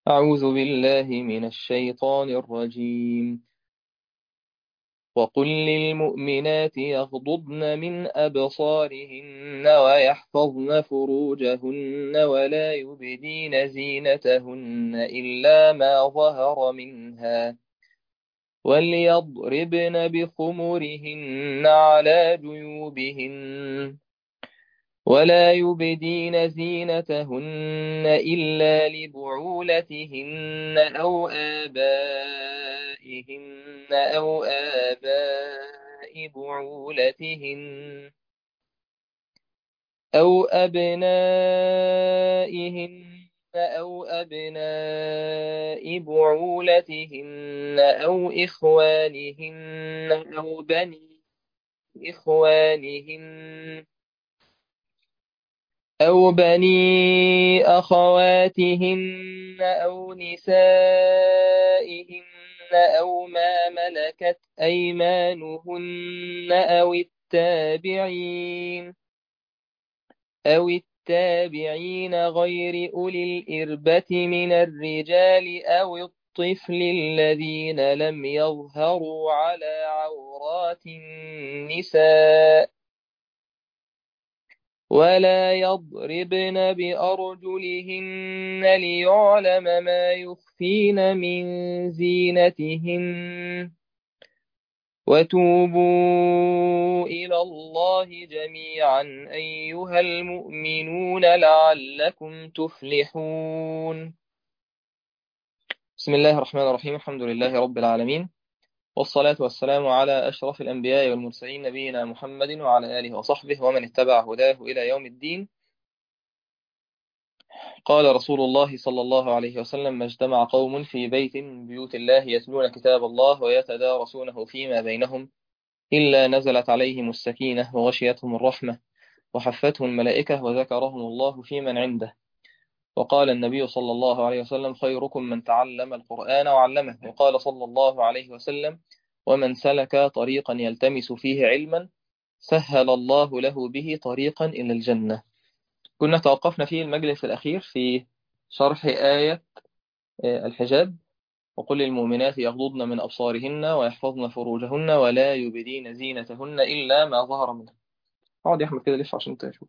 أعوذ بالله من الشيطان الرجيم. وقل للمؤمنات يغضضن من أبصارهن ويحفظن فروجهن ولا يبدين زينتهن إلا ما ظهر منها وليضربن بخمرهن على جيوبهن ولا يبدين زينتهن إلا لبعولتهن أو آباء بعولتهن أو أبنائهن أو أبناء بعولتهن أو إخوانهن أو بني إخوانهن أو بني أخواتهن أو نسائهن أو ما ملكت أيمانهن أو التابعين غير أولي الإربة من الرجال أو الطفل الذين لم يظهروا على عورات النساء ولا يضربن بأرجلهن ليعلم ما يخفين من زينتهن وتوبوا إلى الله جميعا أيها المؤمنون لعلكم تفلحون. بسم الله الرحمن الرحيم. الحمد لله رب العالمين، والصلاة والسلام على أشرف الأنبياء والمرسلين نبينا محمد وعلى آله وصحبه ومن اتبع هداه إلى يوم الدين. قال رسول الله صلى الله عليه وسلم: ما اجتمع قوم في بيت من بيوت الله يتلون كتاب الله ويتدارسونه فيما بينهم إلا نزلت عليهم السكينة وغشيتهم الرحمة وحفتهم الملائكة وذكرهم الله في من عنده. وقال النبي صلى الله عليه وسلم: خيركم من تعلم القرآن وعلمه. وقال صلى الله عليه وسلم: ومن سلك طريقا يلتمس فيه علما سهل الله له به طريقا إلى الجنة. كنا توقفنا في المجلس الأخير في شرح آية الحجاب: وقل للمؤمنات يغضضن من أبصارهن ويحفظن فروجهن ولا يبدين زينتهن إلا ما ظهر منها. اقعد يا أحمد كده لف عشان تشوف.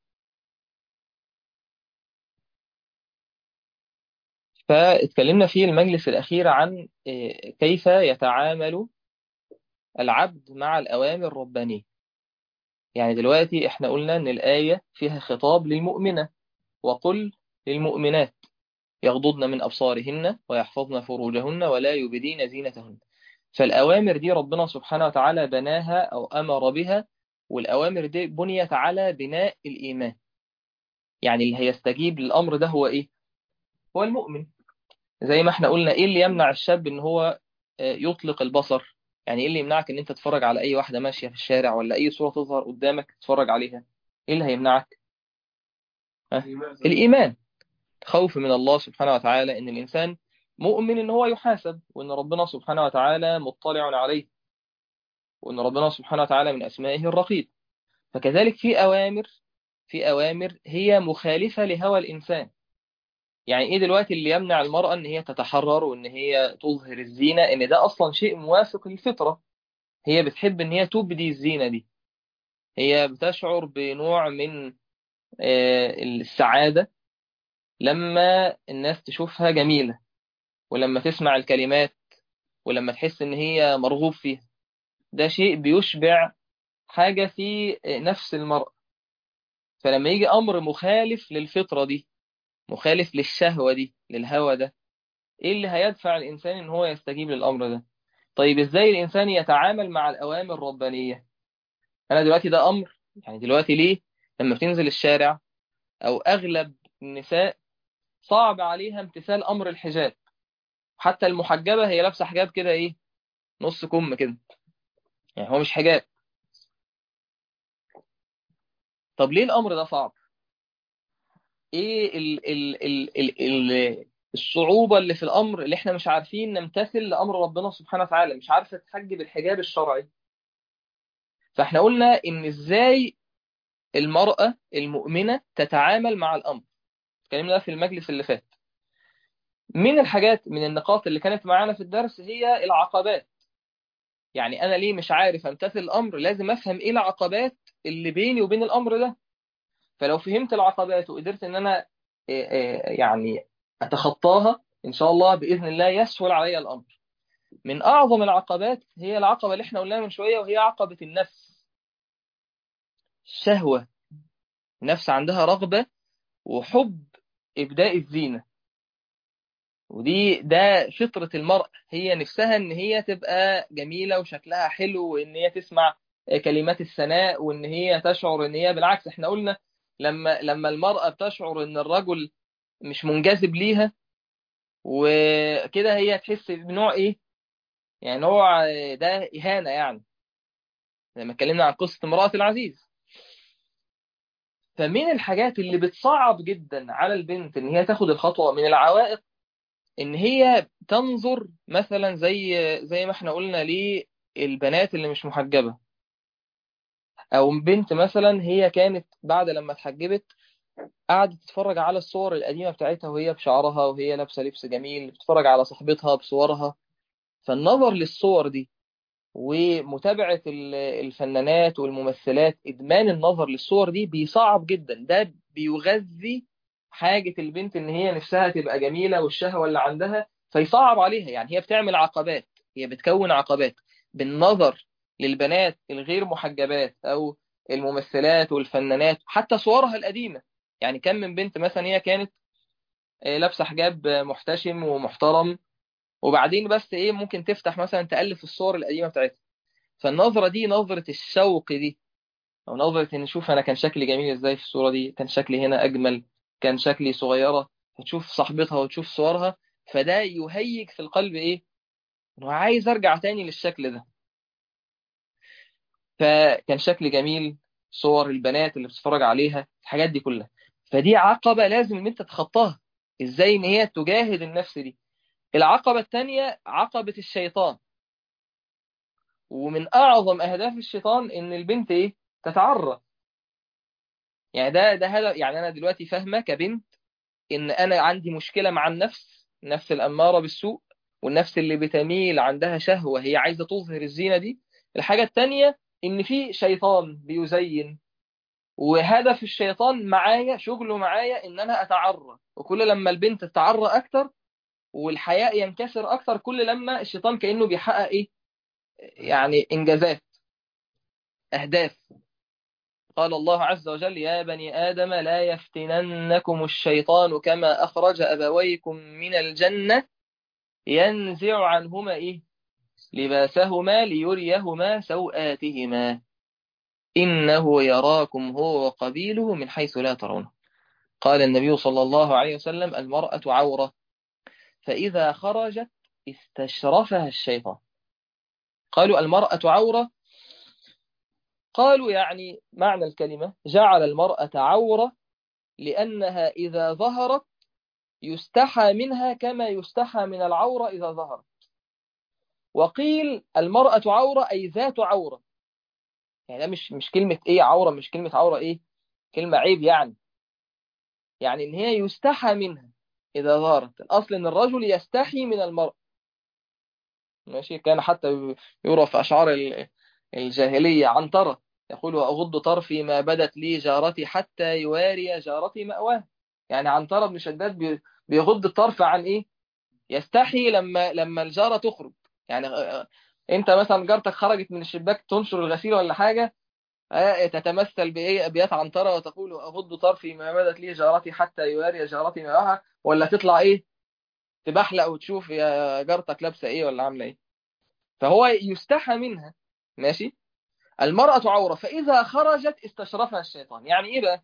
فاتكلمنا في المجلس الأخير عن كيف يتعامل العبد مع الأوامر الربانية. يعني دلوقتي احنا قلنا إن الآية فيها خطاب للمؤمنة: وقل للمؤمنات يغضضن من أبصارهن ويحفظن فروجهن ولا يبدين زينتهن. فالأوامر دي ربنا سبحانه وتعالى بناها أو أمر بها، والأوامر دي بنيت على بناء الإيمان. يعني اللي هيستجيب للأمر ده هو إيه؟ هو المؤمن. زي ما احنا قلنا، إيه اللي يمنع الشاب إن هو يطلق البصر؟ يعني إيه اللي يمنعك إن أنت تتفرج على أي واحدة ماشية في الشارع ولا أي صورة تظهر قدامك تتفرج عليها؟ إيه اللي هيمنعك؟ ها؟ الإيمان. خوف من الله سبحانه وتعالى إن الإنسان مؤمن إن هو يحاسب، وإن ربنا سبحانه وتعالى مطلع عليه، وإن ربنا سبحانه وتعالى من أسمائه الرقيب. فكذلك في أوامر هي مخالفة لهوى الإنسان. يعني إيه دلوقتي اللي يمنع المرأة إن هي تتحرر وإن هي تظهر الزينة؟ إن ده أصلا شيء موافق للفطرة. هي بتحب إن هي تبدي الزينة دي. هي بتشعر بنوع من السعادة لما الناس تشوفها جميلة، ولما تسمع الكلمات، ولما تحس إن هي مرغوب فيها. ده شيء بيشبع حاجة في نفس المرأة. فلما يجي أمر مخالف للفطرة دي، مخالف للشهوة دي، للهوى ده، ايه اللي هيدفع الانسان ان هو يستجيب للامر ده؟ طيب ازاي الانسان يتعامل مع الاوامر الربانية؟ انا دلوقتي ده امر، يعني دلوقتي ليه لما بتنزل الشارع او اغلب النساء صعب عليها امتثال امر الحجاب؟ حتى المحجبة هي لابسة حجاب كده ايه، نص كم كده، يعني هو مش حجاب. طب ليه الامر ده صعب؟ ايه الصعوبة اللي في الامر اللي احنا مش عارفين نمتثل لامر ربنا سبحانه وتعالى، مش عارفة تحجب الحجاب الشرعي؟ فاحنا قلنا ان ازاي المرأة المؤمنة تتعامل مع الامر. اتكلمنا ده في المجلس اللي فات. من الحاجات، من النقاط اللي كانت معانا في الدرس هي العقبات. يعني أنا ليه مش عارف أمتثل الأمر؟ لازم أفهم إيه العقبات اللي بيني وبين الأمر ده. فلو فهمت العقبات وقدرت إن أنا يعني أتخطاها، إن شاء الله بإذن الله يسهل علي الأمر. من أعظم العقبات هي العقبة اللي احنا قلناها من شوية، وهي عقبة النفس. الشهوة، النفس عندها رغبة وحب إبداء الزينة، ده فطرة المرأة. هي نفسها إن هي تبقى جميلة وشكلها حلو، وإن هي تسمع كلمات الثناء، وإن هي تشعر إن هي بالعكس. إحنا قلنا لما المرأة بتشعر إن الرجل مش منجذب ليها وكده، هي تحس بنوع إيه؟ يعني نوع ده إهانة يعني، لما اتكلمنا عن قصة امرأة العزيز. فمن الحاجات اللي بتصعب جدا على البنت إن هي تاخد الخطوة، من العوائق، ان هي تنظر مثلا زي ما احنا قلنا للبنات اللي مش محجبة، او بنت مثلا هي كانت بعد لما اتحجبت قعدت تتفرج على الصور القديمة بتاعتها وهي بشعرها وهي لابسة لبس جميل، بتتفرج على صاحبتها بصورها. فالنظر للصور دي ومتابعة الفنانات والممثلات، إدمان النظر للصور دي بيصعب جدا. ده بيغذي حاجة البنت إن هي نفسها تبقى جميلة والشهوة اللي عندها، فيصعب عليها. يعني هي بتعمل عقبات، هي بتكون عقبات بالنظر للبنات الغير محجبات أو الممثلات والفنانات، حتى صورها القديمة. يعني كم من بنت مثلا هي كانت لابسة حجاب محتشم ومحترم، وبعدين بس إيه، ممكن تفتح مثلا تألف الصور القديمة بتاعتها. فالنظرة دي، نظرة الشوق دي، أو نظرة إن شوف أنا كان شكلي جميل إزاي في الصورة دي، كان شكلي هنا أجمل، كان شكلي صغيرة، فتشوف صاحبتها وتشوف صورها، فده يهيج في القلب إيه؟ إنه عايز أرجع تاني للشكل ده. فكان شكلي جميل، صور البنات اللي بتتفرج عليها، الحاجات دي كلها. فدي عقبة لازم إن أنت تتخطاها. إزاي إن هي تجاهد النفس دي. العقبة التانية عقبة الشيطان. ومن أعظم أهداف الشيطان إن البنت إيه؟ تتعرى. يعني ده هدف. يعني انا دلوقتي فاهمه كبنت ان انا عندي مشكله مع النفس الاماره بالسوء، والنفس اللي بتميل عندها شهوه هي عايزه تظهر الزينه دي. الحاجه التانيه ان في شيطان بيزين، وهدف الشيطان معايا، شغله معايا ان انا اتعرى. وكل لما البنت تتعرى اكتر والحياء ينكسر اكتر، كل لما الشيطان كانه بيحقق ايه؟ يعني انجازات، اهداف. قال الله عز وجل: يا بني آدم لا يفتننكم الشيطان كما أخرج أبويكم من الجنة ينزع عنهما إيه؟ لباسهما ليريهما سوآتهما إنه يراكم هو وقبيله من حيث لا ترونه. قال النبي صلى الله عليه وسلم: المرأة عورة، فإذا خرجت استشرفها الشيطان. قالوا المرأة عورة، قالوا يعني معنى الكلمة جعل المرأة عورة لأنها إذا ظهرت يستحى منها كما يستحى من العورة إذا ظهرت. وقيل المرأة عورة أي ذات عورة. يعني ده مش كلمة إيه عورة، مش كلمة عورة إيه كلمة عيب يعني. يعني إن هي يستحى منها إذا ظهرت. الأصل إن الرجل يستحي من المرأة. ماشي. كان حتى يرى في أشعار الجاهلية عنترة يقول: وأغض طرفي ما بدت لي جارتي حتى يواري جارتي مأواه. يعني عنترة بن شداد بيغض الطرف عن إيه؟ يستحي لما الجارة تخرج. يعني انت مثلا جارتك خرجت من الشباك تنشر الغسيل ولا حاجة، تتمثل بإيه؟ أبيات عنترة وتقول: أغض طرفي ما بدت لي جارتي حتى يواري جارتي معها. ولا تطلع إيه؟ تبحلق وتشوف يا جارتك لابسة إيه ولا عاملة إيه. فهو يستحى منها. ماشي. المرأة عورة، فإذا خرجت استشرفها الشيطان. يعني إيه بقى؟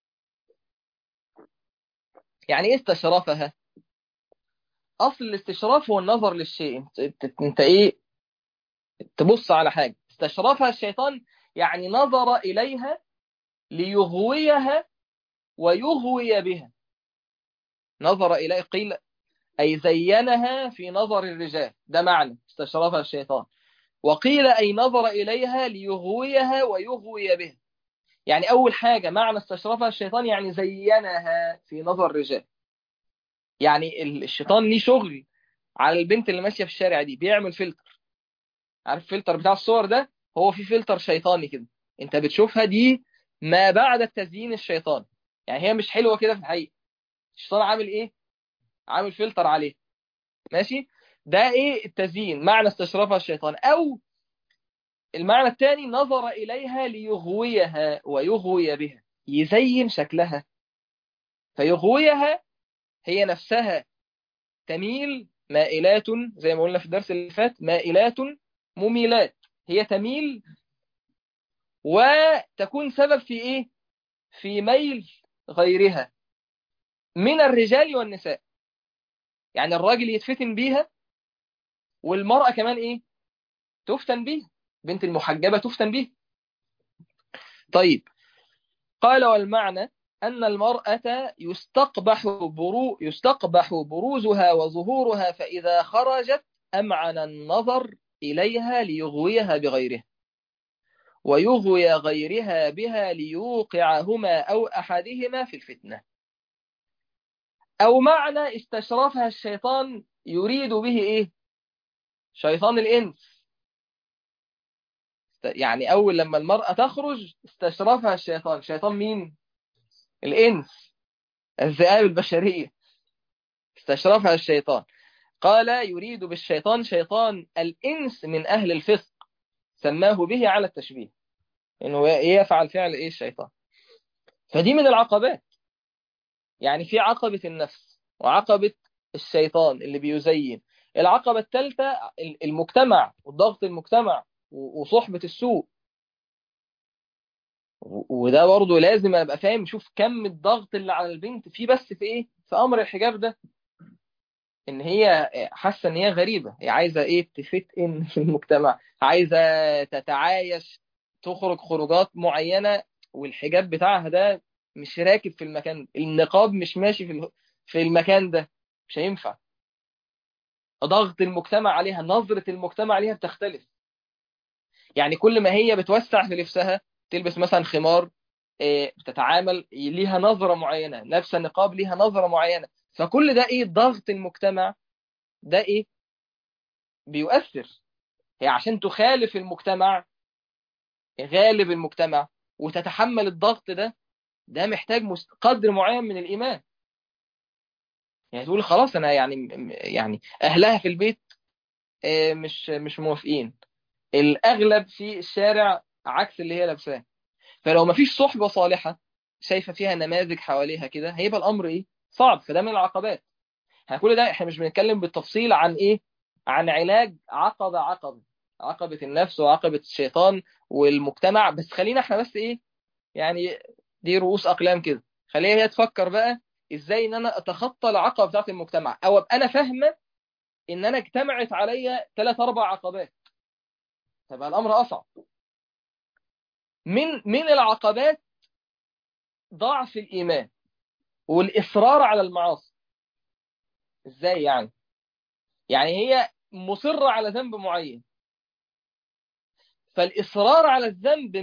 يعني إيه استشرفها؟ أصل الاستشراف هو النظر للشيء. انت إيه؟ تبص على حاجة. استشرفها الشيطان يعني نظر إليها ليغويها ويغوي بها. نظر إليها قيل أي زينها في نظر الرجال، ده معنى استشرفها الشيطان. وقيل أي نظر إليها ليغويها ويغوي بها. يعني أول حاجة معنى استشرفها الشيطان يعني زينها في نظر الرجال. يعني الشيطان ليه شغل على البنت اللي ماشيه في الشارع دي، بيعمل فلتر. عارف الفلتر بتاع الصور ده؟ هو في فلتر شيطاني كده، انت بتشوفها دي ما بعد التزيين الشيطاني. يعني هي مش حلوه كده في الحقيقه، الشيطان عامل ايه؟ عامل فلتر عليه. ماشي. ده ايه التزيين، معنى استشرفها الشيطان. او المعنى الثاني نظر اليها ليغويها ويغوي بها، يزين شكلها فيغويها، هي نفسها تميل مائلات، زي ما قلنا في الدرس اللي فات، مائلات مميلات. هي تميل وتكون سبب في ايه؟ في ميل غيرها من الرجال والنساء. يعني الراجل يتفتن بيها، والمرأة كمان ايه؟ تفتن بيها، بنت المحجبة تفتن بيها. طيب، قال والمعنى أن المرأة يستقبح بروزها وظهورها، فإذا خرجت أمعن النظر إليها ليغويها بغيرها، ويغوي غيرها بها ليوقعهما أو أحدهما في الفتنة. أو معنى استشرفها الشيطان يريد به إيه؟ شيطان الإنس. يعني أول لما المرأة تخرج استشرفها الشيطان. شيطان مين؟ الإنس، الذئاب البشرية. استشرفها الشيطان. قال يريد بالشيطان شيطان الإنس من أهل الفسق، سماه به على التشبيه، إنه يفعل فعل إيه الشيطان. فدي من العقبات. يعني في عقبة النفس، وعقبة الشيطان اللي بيزين. العقبة الثالثة المجتمع وضغط المجتمع وصحبة السوء. وده برضه لازم ابقى فاهم، شوف كم الضغط اللي على البنت فيه، بس في ايه؟ في امر الحجاب ده. ان هي حاسه ان هي غريبه، هي عايزه ايه؟ تفت ان في المجتمع، عايزه تتعايش، تخرج خروجات معينه، والحجاب بتاعها ده مش راكب في المكان، النقاب مش ماشي في المكان ده، مش هينفع. ضغط المجتمع عليها، نظرة المجتمع عليها بتختلف. يعني كل ما هي بتوسع في لبسها، تلبس مثلا خمار، بتتعامل ليها نظرة معينة، لابسه نقاب ليها نظرة معينة. فكل ده ايه؟ ضغط المجتمع ده ايه؟ بيؤثر. هي عشان تخالف المجتمع، غالب المجتمع، وتتحمل الضغط ده، ده محتاج قدر معين من الإيمان. يعني تقول خلاص انا يعني اهلها في البيت مش موافقين، الاغلب في الشارع عكس اللي هي لابساه. فلو مفيش صحبة صالحة شايفة فيها نماذج حواليها كده، هيبقى الأمر إيه؟ صعب. فده من العقبات. احنا كل ده احنا مش بنتكلم بالتفصيل عن إيه؟ عن علاج عقبة عقبة، عقبة النفس وعقبة الشيطان والمجتمع. بس خلينا احنا بس إيه؟ يعني دي رؤوس أقلام كده. خليها هي تفكر بقى إزاي إن أنا أتخطى العقبة بتاعت المجتمع، أو أبقى أنا فاهمة إن أنا اجتمعت عليا ثلاث أربع عقبات، فبقى الأمر أصعب. من العقبات ضعف الإيمان والإصرار على المعاصي. إزاي يعني؟ يعني هي مصرة على ذنب معين، فالإصرار على الذنب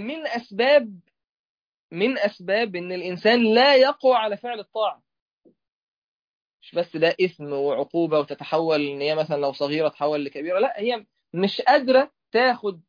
من أسباب إن الإنسان لا يقوى على فعل الطاعة. مش بس ده إثم وعقوبة وتتحول إن هي مثلا لو صغيرة تحول لكبيرة، لا، هي مش قادرة تاخد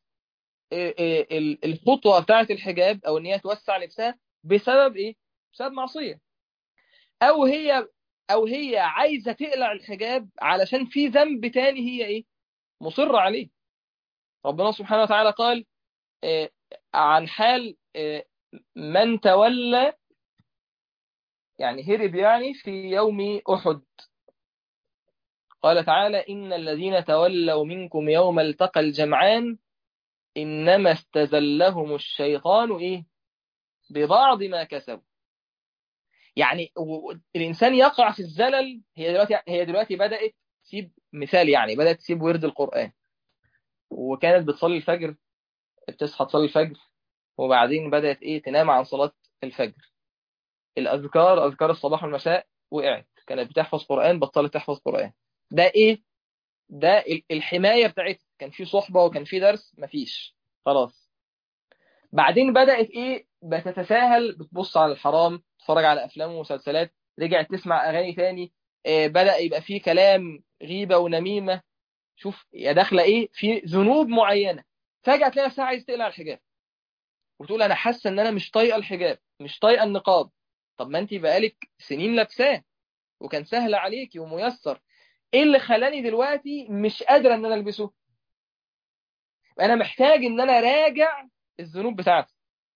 الخطوة بتاعة الحجاب، أو إن هي توسع لبسها بسبب إيه؟ بسبب معصية. أو هي أو هي عايزة تقلع الحجاب علشان في ذنب تاني هي إيه؟ مصرة عليه. ربنا سبحانه وتعالى قال عن حال من تولى، يعني هرب يعني في يوم أحد. قال تعالى إن الذين تولوا منكم يوم التقى الجمعان إنما استزلهم الشيطان إيه؟ ببعض ما كسبوا. يعني الإنسان يقع في الزلل. هي دلوقتي بدأت تسيب، مثال يعني، بدأت تسيب ورد القرآن، وكانت بتصلي الفجر، بتصحى تصلي الفجر، وبعدين بدأت إيه؟ تنام عن صلاة الفجر. الأذكار، أذكار الصباح والمساء، وقعت. كانت بتحفظ قرآن، بطلت تحفظ قرآن. ده إيه؟ ده الحماية بتاعتها. كان في صحبة وكان في درس، مفيش، خلاص. بعدين بدأت إيه؟ بتتساهل، بتبص على الحرام، تتفرج على أفلام ومسلسلات، رجعت تسمع أغاني تاني. بدأ يبقى فيه كلام غيبة ونميمة، شوف يا داخله ايه في ذنوب معينه، فجاه تلاقي نفسها عايز تقلع الحجاب وتقول انا حاسه ان انا مش طايقه الحجاب، مش طايقه النقاب. طب ما انت بقالك سنين لابساه وكان سهل عليكي وميسر، ايه اللي خلاني دلوقتي مش قادره ان انا البسه؟ انا محتاج ان انا راجع الذنوب بتاعتي،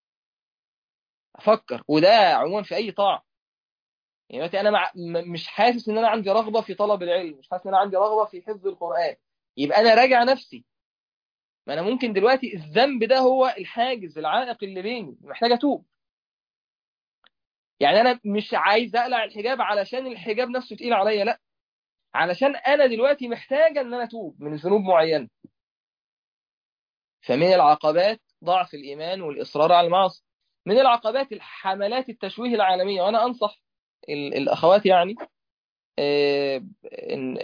افكر. وده عموما في اي طاعه. يعني دلوقتي انا مش حاسس ان انا عندي رغبه في طلب العلم، مش حاسس ان انا عندي رغبه في حفظ القران، يبقى انا راجع نفسي. ما انا ممكن دلوقتي الذنب ده هو الحاجز العائق اللي بيني، محتاج اتوب. يعني انا مش عايز اقلع الحجاب علشان الحجاب نفسه تقيل عليا، لا، علشان انا دلوقتي محتاجه ان انا اتوب من ذنوب معينه. فمن العقبات ضعف الايمان والاصرار على المعاصي. من العقبات الحملات التشويه العالميه، وانا انصح الاخوات يعني ان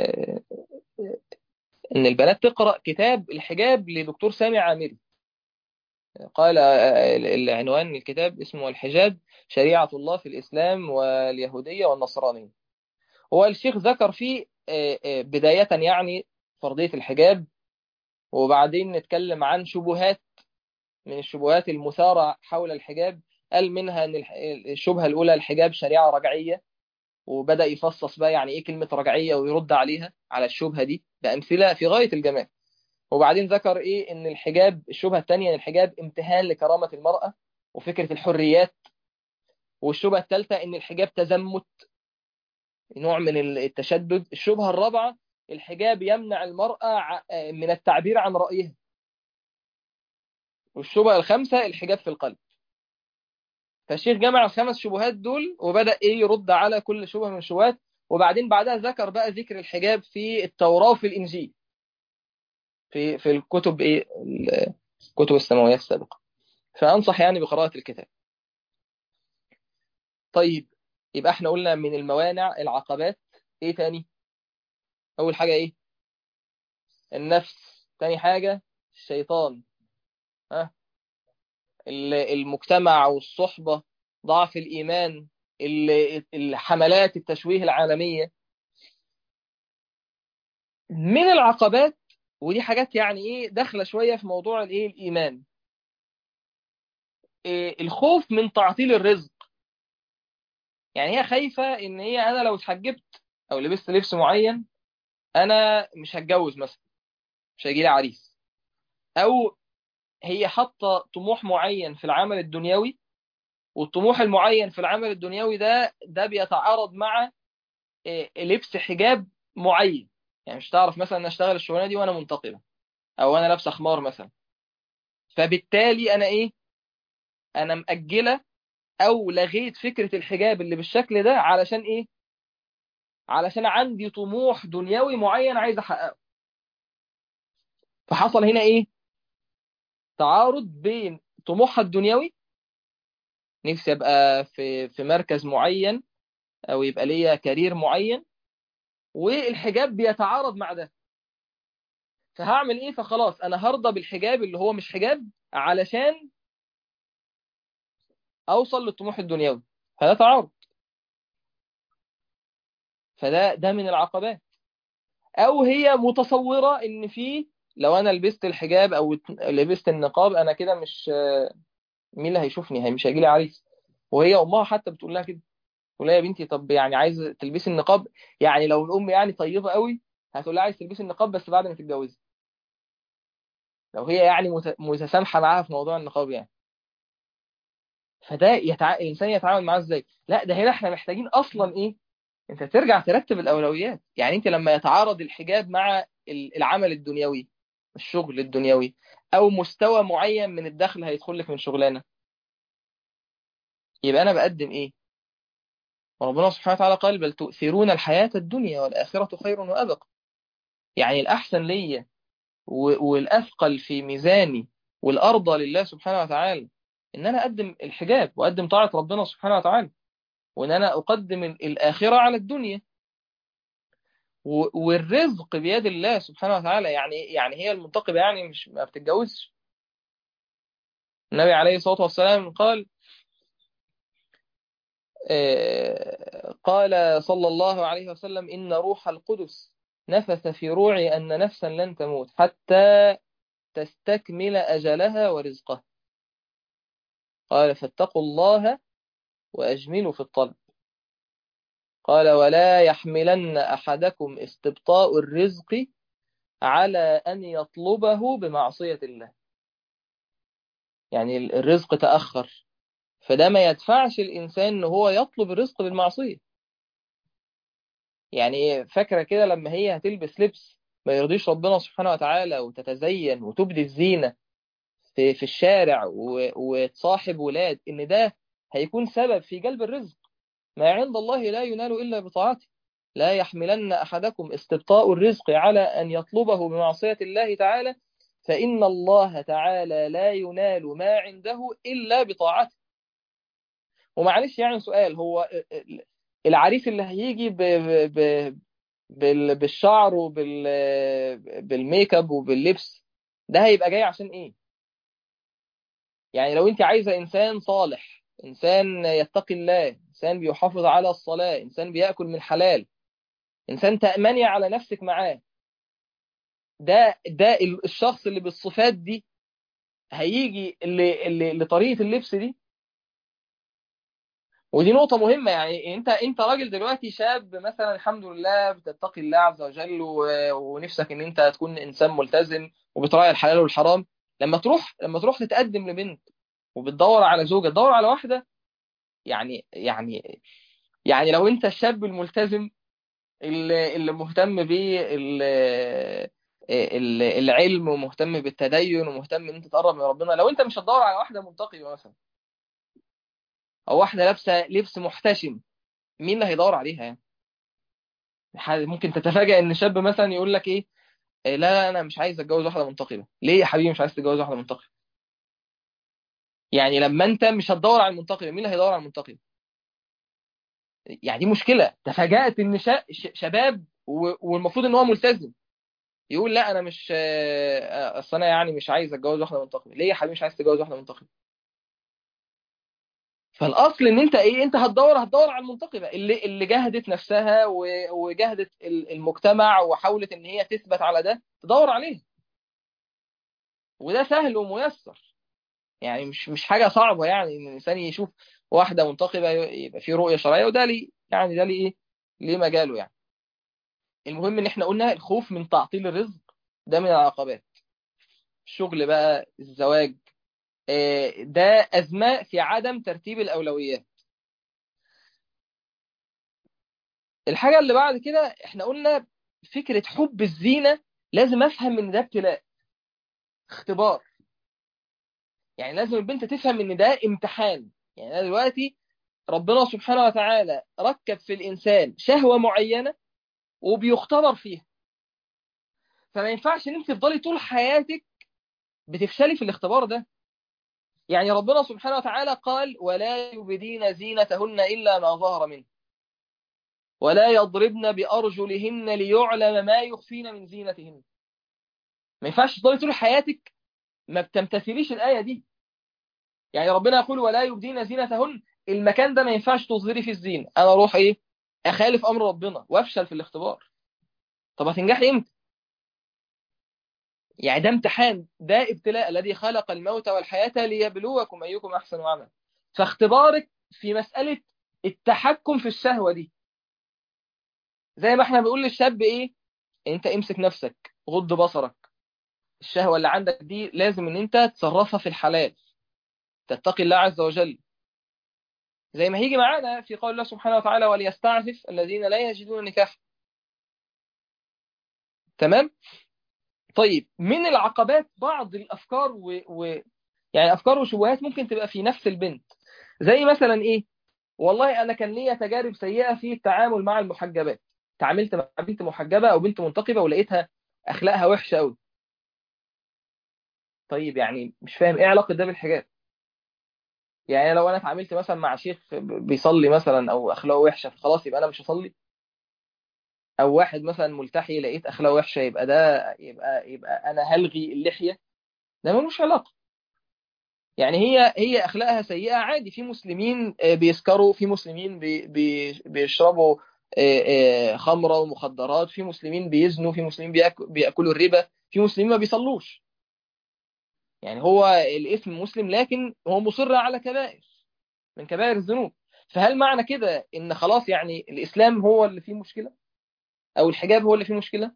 ان البنات تقرا كتاب الحجاب لدكتور سامي عامري. قال العنوان الكتاب اسمه الحجاب شريعة الله في الإسلام واليهودية والنصرانية. هو الشيخ ذكر فيه بداية يعني فرضية الحجاب، وبعدين نتكلم عن شبهات من الشبهات المثارة حول الحجاب. قال منها أن الشبهة الأولى الحجاب شريعة رجعية، وبدأ يفصص بقى يعني إيه كلمة رجعية ويرد عليها على الشبهة دي بأمثلة في غاية الجمال. وبعدين ذكر إيه إن الحجاب، الشبهة الثانية إن الحجاب امتهان لكرامة المرأة وفكرة الحريات. والشبهة الثالثة إن الحجاب تزمت، نوع من التشدد. الشبهة الرابعة الحجاب يمنع المرأة من التعبير عن رأيها. والشبهة الخامسة الحجاب في القلب. فالشيخ جمع الخمس شبهات دول وبدأ إيه يرد على كل شبهة من الشبهات. وبعدين بعدها ذكر بقى ذكر الحجاب في التوراة وفي الإنجيل، في الكتب إيه الكتب السماوية السابقة. فأنصح يعني بقراءة الكتاب. طيب، يبقى احنا قلنا من الموانع العقبات. ايه تاني؟ اول حاجة ايه؟ النفس. تاني حاجة الشيطان. ها، المجتمع والصحبة، ضعف الإيمان، الحملات التشويه العالمية. من العقبات، ودي حاجات يعني ايه داخلة شوية في موضوع الايه الإيمان، إيه الخوف من تعطيل الرزق. يعني هي خايفة ان هي انا لو اتحجبت او لبست لبس معين انا مش هتجوز مثلا، مش هيجي لي عريس. او هي حاطة طموح معين في العمل الدنيوي، والطموح المعين في العمل الدنيوي ده بيتعارض مع لبس حجاب معين. يعني مش تعرف مثلا اشتغل الشغلانه دي وانا منتقبه او انا لابسه خمار مثلا. فبالتالي انا ايه، انا مأجله او لغيت فكره الحجاب اللي بالشكل ده علشان ايه؟ علشان عندي طموح دنيوي معين عايز احققه. فحصل هنا ايه؟ تعارض بين طموحها الدنيوي، نفسي ابقى في مركز معين او يبقى ليا كارير معين، والحجاب بيتعارض مع ده. فهعمل ايه؟ فخلاص انا هرضى بالحجاب اللي هو مش حجاب علشان اوصل للطموح الدنيوي. فده تعارض. فده من العقبات. او هي متصوره ان في، لو انا لبست الحجاب او لبست النقاب انا كده مش، مين اللي هيشوفني؟ هي مش هيجي لي عريس. وهي امها حتى بتقول لها كده، تقول لها يا بنتي طب يعني عايز تلبسي النقاب؟ يعني لو الام يعني طيبه قوي هتقول لها عايز تلبسي النقاب بس بعد ما تتجوزي، لو هي يعني متسامحه معاها في موضوع النقاب يعني. فده الانسان يتعامل معاه ازاي؟ لا، ده هنا احنا محتاجين اصلا ايه؟ انت ترجع ترتب الاولويات. يعني انت لما يتعارض الحجاب مع العمل الدنيوي، الشغل الدنيوي، او مستوى معين من الدخل هيدخل لك من شغلانه، يبقى انا بقدم ايه؟ وربنا سبحانه وتعالى قال بل تؤثرون الحياة الدنيا والآخرة خير وأبقى. يعني الأحسن ليا والأثقل في ميزاني والأرضى لله سبحانه وتعالى إن أنا أقدم الحجاب وأقدم طاعة ربنا سبحانه وتعالى، وإن أنا أقدم الآخرة على الدنيا. والرزق بيد الله سبحانه وتعالى. يعني هي المنتقبة يعني مش ما بتتجوزش. النبي عليه الصلاة والسلام قال قال صلى الله عليه وسلم: إن روح القدس نفث في روعي أن نفسا لن تموت حتى تستكمل أجلها ورزقها. قال: فاتقوا الله وأجملوا في الطلب. قال: ولا يحملن أحدكم استبطاء الرزق على أن يطلبه بمعصية الله. يعني الرزق تأخر، فده ما يدفعش الإنسان إن هو يطلب الرزق بالمعصية. يعني فاكرة كده لما هي هتلبس لبس ما يرضيش ربنا سبحانه وتعالى وتتزين وتبدي الزينة في الشارع وتصاحب ولاد، إن ده هيكون سبب في جلب الرزق. ما عند الله لا ينال إلا بطاعته. لا يحملن أحدكم استبطاء الرزق على أن يطلبه بمعصية الله تعالى، فإن الله تعالى لا ينال ما عنده إلا بطاعته. ومعلش يعني سؤال، هو العريس اللي هيجي ب... بالشعر بالميك اب وباللبس، ده هيبقى جاي عشان ايه؟ يعني لو انت عايزة انسان صالح، انسان يتقي الله، انسان بيحافظ على الصلاة، انسان بيأكل من حلال، انسان تأمني على نفسك معاه، ده الشخص اللي بالصفات دي هيجي اللي طريقة اللبس دي. ودي نقطة مهمة. يعني انت راجل دلوقتي شاب مثلا، الحمد لله بتتقي الله عز وجل ونفسك ان انت تكون انسان ملتزم وبتراعي الحلال والحرام. لما تروح تتقدم لبنت وبتدور على زوجة، تدور على واحدة يعني لو انت الشاب الملتزم اللي مهتم العلم ومهتم بالتدين ومهتم ان انت تقرب من ربنا، لو انت مش هتدور على واحدة منتقبة مثلا او واحدة لابسة لبس محتشم، مين اللي هيدور عليها يعني؟ ممكن تتفاجأ ان شاب مثلا يقول لك ايه: لا لا انا مش عايز اتجوز واحده منتقبه. ليه يا حبيبي مش عايز تتجوز واحده منتقبه؟ يعني لما انت مش هتدور على المنتقبه، مين اللي هيدور على المنتقبه؟ يعني دي مشكله. تفاجأت ان شباب والمفروض ان هو ملتزم يقول: لا انا مش اصل انا يعني مش عايز اتجوز واحده منتقبه. ليه يا حبيبي مش عايز تتجوز واحده منتقبه؟ فالاصل ان انت ايه، انت هتدور على المنتقبه اللي جهدت نفسها وجهدت المجتمع وحاولت ان هي تثبت على ده، تدور عليه. وده سهل وميسر. يعني مش حاجة صعبة يعني إن الإنسان يشوف واحدة منتقبة يبقى في رؤية شرعية. وده ليه يعني، ده ليه إيه؟ ليه مجاله يعني. المهم إن إحنا قلنا الخوف من تعطيل الرزق ده من العقبات. الشغل بقى، الزواج، ده أزمة في عدم ترتيب الأولويات. الحاجة اللي بعد كده إحنا قلنا فكرة حب الزينة. لازم أفهم إن ده ابتلاء، اختبار. يعني لازم البنت تفهم إن ده امتحان. يعني أنا دلوقتي ربنا سبحانه وتعالى ركب في الإنسان شهوة معينة وبيختبر فيها. فما ينفعش ان انت تفضلي طول حياتك بتفشلي في الاختبار ده. يعني ربنا سبحانه وتعالى قال: ولا يبدين زينتهن إلا ما ظهر منه ولا يضربن بأرجلهن ليعلم ما يخفين من زينتهن. ما ينفعش تفضلي طول حياتك ما بتمتثليش الآية دي. يعني ربنا يقول: ولا يبدين زينتهن، المكان ده ما ينفعش تظهري فيه الزينة. انا اروح ايه، اخالف امر ربنا وافشل في الاختبار. طب هتنجحي امتى؟ يعني ده امتحان، ده ابتلاء. الذي خلق الموت والحياة ليبلوكم أيكم أحسن عملا. فاختبارك في مسألة التحكم في الشهوة دي. زي ما احنا بنقول للشاب ايه: انت امسك نفسك، غض بصرك. الشهوة اللي عندك دي لازم ان انت تصرفها في الحلال، تتقي الله عز وجل. زي ما هيجي معانا في قول الله سبحانه وتعالى: وليستعفف الذين لا يجدون نكاح. تمام. طيب من العقبات بعض الافكار يعني افكار وشبهات ممكن تبقى في نفس البنت. زي مثلا ايه؟ والله انا كان ليا تجارب سيئه في التعامل مع المحجبات. تعاملت مع بنت محجبه او بنت منتقبه ولقيتها اخلاقها وحشه قوي. طيب يعني مش فاهم ايه علاقه ده بالحجاب. يعني لو انا اتعاملت مثلا مع شيخ بيصلي مثلا او اخلاقه وحشه، فخلاص يبقى انا مش هصلي. او واحد مثلا ملتحي لقيت اخلاقه وحشه، يبقى ده يبقى انا هلغي اللحيه. ده ملوش علاقه. يعني هي اخلاقها سيئه عادي. في مسلمين بيسكروا، في مسلمين بيشربوا خمره ومخدرات، في مسلمين بيزنوا، في مسلمين بياكلوا الربا، في مسلمين ما بيصلوش. يعني هو الاسم مسلم لكن هو مصر على كبائر من كبائر الذنوب. فهل معنى كده ان خلاص يعني الاسلام هو اللي فيه مشكله او الحجاب هو اللي فيه مشكله؟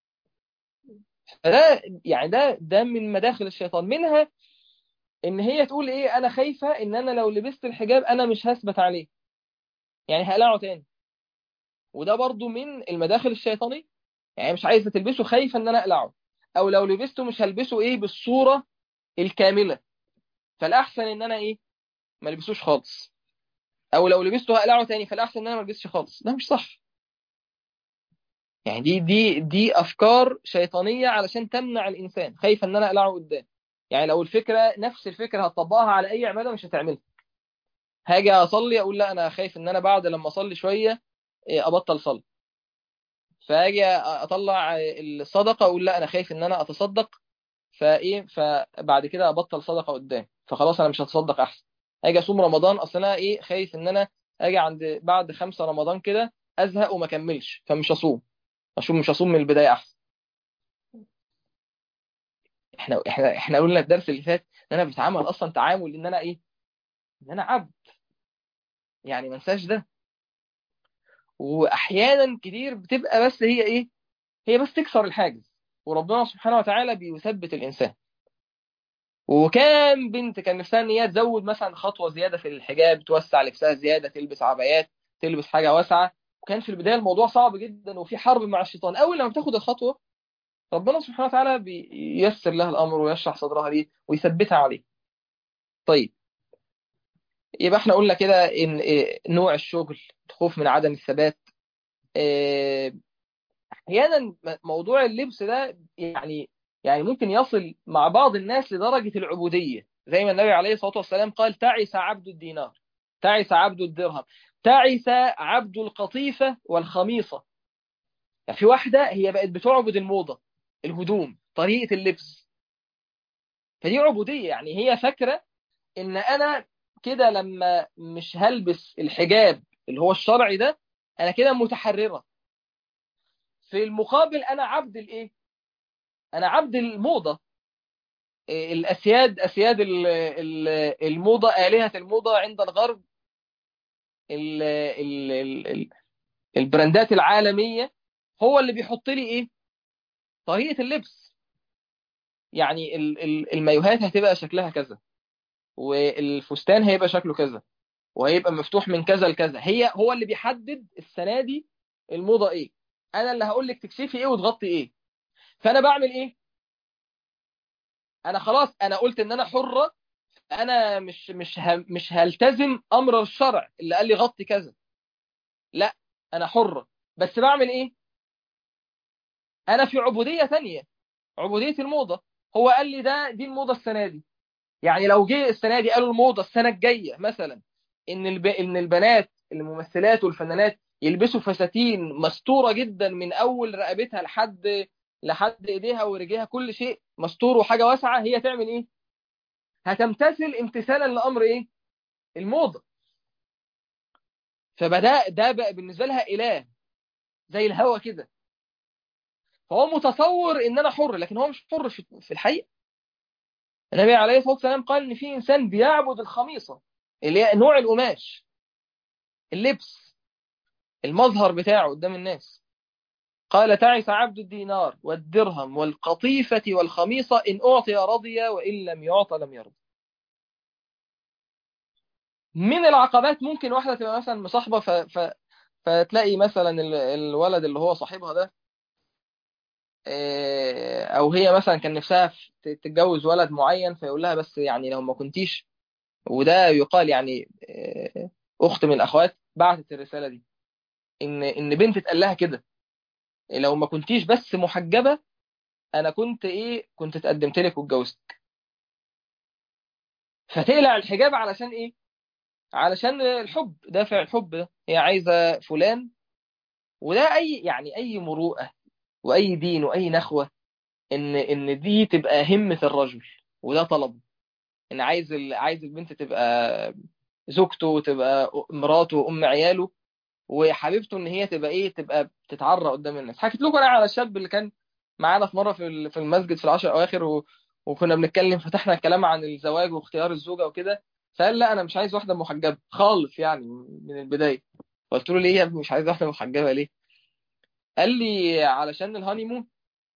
فده يعني ده من مداخل الشيطان. منها ان هي تقول ايه، انا خايفه ان انا لو لبست الحجاب انا مش هثبت عليه، يعني هقلعه تاني. وده برضو من المداخل الشيطانيه. يعني مش عايزه تلبسه، خايفه ان انا اقلعه، او لو لبسته مش هلبسه ايه بالصوره الكامله، فالاحسن ان انا ايه ما البسوش خالص، او لو لبسته هقلعه تاني فالاحسن ان انا ما البسش خالص. ده مش صح. يعني دي افكار شيطانيه علشان تمنع الانسان، خايفه ان انا اقلعه قدام. يعني لو الفكره نفس الفكره هتطبقها على اي عباده مش هتعملها. هاجي اصلي اقول لا انا خايف ان انا بعد لما اصلي شويه ابطل صلاه. فاجي اطلع الصدقه اقول لا انا خايف ان انا اتصدق فبعد كده ابطل صدقه قدام، فخلاص انا مش هتصدق احسن. اجي اصوم رمضان، اصل انا خايف ان انا اجي عند بعد 5 رمضان كده ازهق وما اكملش فمش هصوم. مش هصوم من البدايه احسن. احنا قلنا الدرس اللي فات ان انا بتعامل اصلا تعامل ان انا ان انا عبد. يعني ما انساش ده. واحيانا كتير بتبقى بس هي هي بس تكسر الحاجز، وربنا سبحانه وتعالى بيثبت الانسان. وكان بنت كان نفسها ان هي تزود مثلا خطوه زياده في الحجاب، توسع لبسها زياده، تلبس عبايات، تلبس حاجه واسعه. وكان في البدايه الموضوع صعب جدا وفي حرب مع الشيطان. اول لما بتاخد الخطوه ربنا سبحانه وتعالى بييسر لها الامر ويشرح صدرها ليه ويثبتها عليه. طيب، يبقى احنا قلنا كده ان نوع الشغل، الخوف من عدم الثبات. احيانا موضوع اللبس ده يعني ممكن يصل مع بعض الناس لدرجة العبودية، زي ما النبي عليه الصلاة والسلام قال تعس عبد الدينار، تعس عبد الدرهم، تعس عبد القطيفة والخميصة. يعني في واحدة هي بقت بتعبد الموضة، الهدوم، طريقة اللبس. فدي عبودية. يعني هي فاكرة ان انا كده لما مش هلبس الحجاب اللي هو الشرعي ده انا كده متحررة. في المقابل انا عبد انا عبد الموضة. اسياد الموضه، الهه الموضه عند الغرب، ال- ال- ال- ال- البراندات العالميه هو اللي بيحط لي طريقه اللبس. يعني المايوهات هتبقى شكلها كذا، والفستان هيبقى شكله كذا، وهيبقى مفتوح من كذا لكذا. هو اللي بيحدد السنه دي الموضه انا اللي هقول لك تكشفي وتغطي فانا بعمل انا خلاص انا قلت ان انا حره. انا مش هلتزم امر الشرع اللي قال لي غطي كذا. لا، انا حره. بس بعمل انا في عبوديه ثانيه، عبوديه الموضه. هو قال لي دي الموضه السنه دي. يعني لو جه السنه دي قالوا الموضه السنه الجايه مثلا ان البنات الممثلات والفنانات يلبسوا فساتين مستوره جدا من اول رقبتها لحد ايديها ورجليها، كل شيء مستور وحاجه واسعه، هي تعمل هتمتثل امتثالا لامر الموضه. فبدا ده بقى بالنسبه لها اله، زي الهوا كده. فهو متصور ان انا حر، لكن هو مش حر في الحقيقه. النبي عليه الصلاه والسلام قال ان في انسان بيعبد الخميصه، اللي هي نوع القماش، اللبس، المظهر بتاعه قدام الناس. قال تعس عبد الدينار والدرهم والقطيفة والخميصة إن أعطي رضي وإن لم يعط لم يرضى. من العقبات ممكن واحدة تبقى مثلا مصاحبة فتلاقي مثلا الولد اللي هو صاحبها ده أو هي مثلا كان نفسها تتجوز ولد معين، فيقول لها بس يعني لو ما كنتيش. وده يقال يعني اخت من الاخوات بعتت الرساله دي ان بنت اتقال لها كده، لو ما كنتيش بس محجبه انا كنت كنت اتقدمت لك واتجوزتك. فتقلع الحجاب علشان علشان الحب، دافع الحب ده، هي عايزه فلان. وده اي مروءه واي دين واي نخوه ان دي تبقى همه الرجل وده طلبه. ان عايز البنت تبقى زوجته وتبقى مراته وام عياله، وحبيبته ان هي تبقى ايه، تبقى بتتعرى قدام الناس. حكيت لكم انا على الشاب اللي كان معانا في مره في المسجد في العشر اواخر، وكنا بنتكلم، فتحنا الكلام عن الزواج واختيار الزوجه وكده. فقال لا انا مش عايز واحده محجبه خالص يعني من البدايه. قلت له ليه يا ابني مش عايز واحده محجبه ليه؟ قال لي علشان الهانيمون،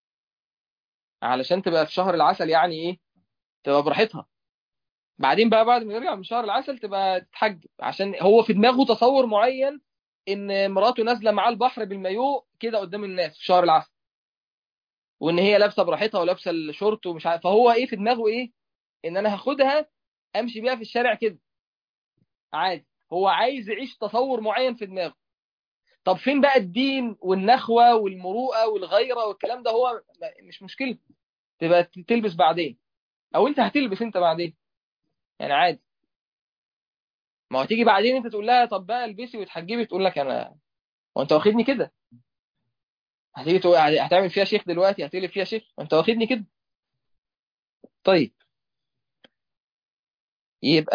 علشان تبقى في شهر العسل يعني ايه، تبقى براحتها. بعدين بقى بعد ما يرجع من شهر العسل تبقى تتحجب، عشان هو في دماغه تصور معين ان مراته نازله معاه البحر بالمايو كده قدام الناس في شهر العسل، وان هي لابسه براحتها ولابسه الشورت ومش عارف. فهو ايه في دماغه ايه، ان انا هاخدها امشي بيها في الشارع كده عادي. هو عايز يعيش تصور معين في دماغه. طب فين بقى الدين والنخوه والمروءه والغيره والكلام ده؟ هو مش مشكله، تبقى تلبس بعدين، او انت هتلبس انت بعدين يعني عادي. ما هو تيجي بعدين انت تقول لها طب بقى البسي وتحجبي، تقول لك انا، وانت واخدني كده. هتيجي تقول هتعمل فيها شيخ دلوقتي، هتقلب فيها شيخ وانت واخدني كده. طيب يبقى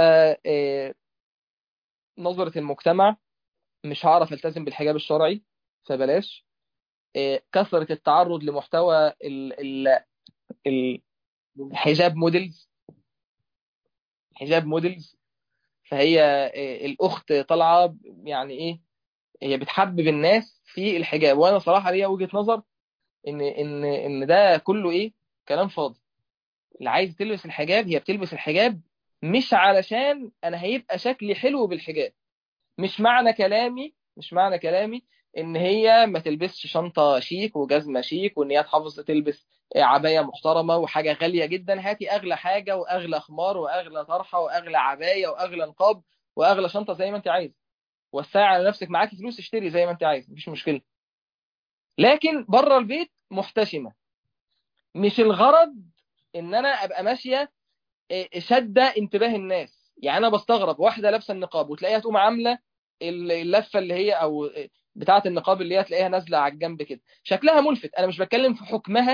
نظرة المجتمع، مش هعرف التزم بالحجاب الشرعي فبلاش. كثرة التعرض لمحتوى ال- الحجاب موديلز، حجاب موديلز. فهي الأخت طالعة يعني إيه، هي بتحبب الناس في الحجاب. وأنا صراحة ليا وجهة نظر إن ده كله إيه، كلام فاضي. اللي عايز تلبس الحجاب هي بتلبس الحجاب مش علشان أنا هيبقى شكلي حلو بالحجاب. مش معنى كلامي ان هي ما تلبسش شنطه شيك وجزمه شيك، وان هي تحافظ تلبس عبايه محترمه وحاجه غاليه جدا. هاتي اغلى حاجه واغلى خمار واغلى طرحه واغلى عبايه واغلى نقاب واغلى شنطه زي ما انت عايز. وسعي على نفسك، معاكي فلوس اشتري زي ما انت عايز، مفيش مشكله. لكن بره البيت محتشمه. مش الغرض ان انا ابقى ماشيه شاده انتباه الناس. يعني انا بستغرب واحده لابسه النقاب وتلاقيها تقوم عامله اللفه اللي هي او بتاعه النقاب اللي هي تلاقيها نازله على الجنب كده، شكلها ملفت. انا مش بتكلم في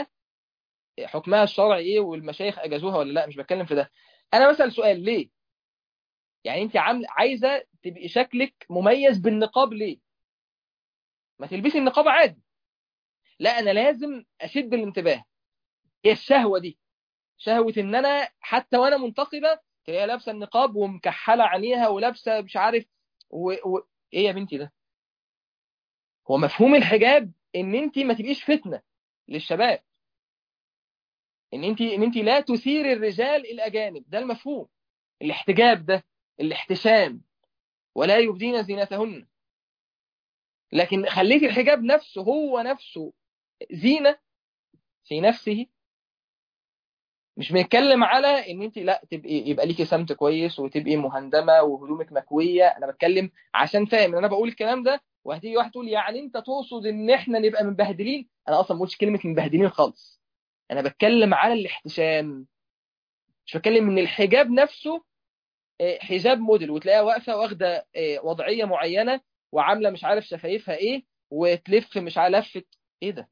حكمها الشرعي ايه والمشايخ اجازوها ولا لا، مش بتكلم في ده. انا بسأل سؤال ليه؟ يعني انت عايزه تبقي شكلك مميز بالنقاب ليه؟ ما تلبسي النقاب عادي. لا انا لازم اشد الانتباه. هي الشهوه دي، شهوة ان انا حتى وانا منتقبة تلاقيها لابسة النقاب ومكحلة عينيها ولابسة مش عارف ايه يا بنتي ده؟ هو مفهوم الحجاب ان انت ما تبقيش فتنة للشباب، ان انت لا تثير الرجال الاجانب. ده المفهوم الاحتجاب ده، الاحتشام. ولا يبدين زينتهن. لكن خليتي الحجاب نفسه هو نفسه زينة في نفسه. مش بنتكلم على ان انت لا تبقي يبقى ليكي سمت كويس وتبقي مهندمه وهدومك مكويه. انا بتكلم عشان فاهم ان انا بقول الكلام ده، وهتيجي واحد تقول يعني انت تقصد ان احنا نبقى مبهدلين. انا اصلا ما قلتش كلمه مبهدلين خالص. انا بتكلم على الاحتشام. مش بتكلم ان الحجاب نفسه حجاب موديل وتلاقيها واقفه واخده وضعيه معينه وعامله مش عارف شفايفها ايه وتلف مش عارف لفه ايه ده.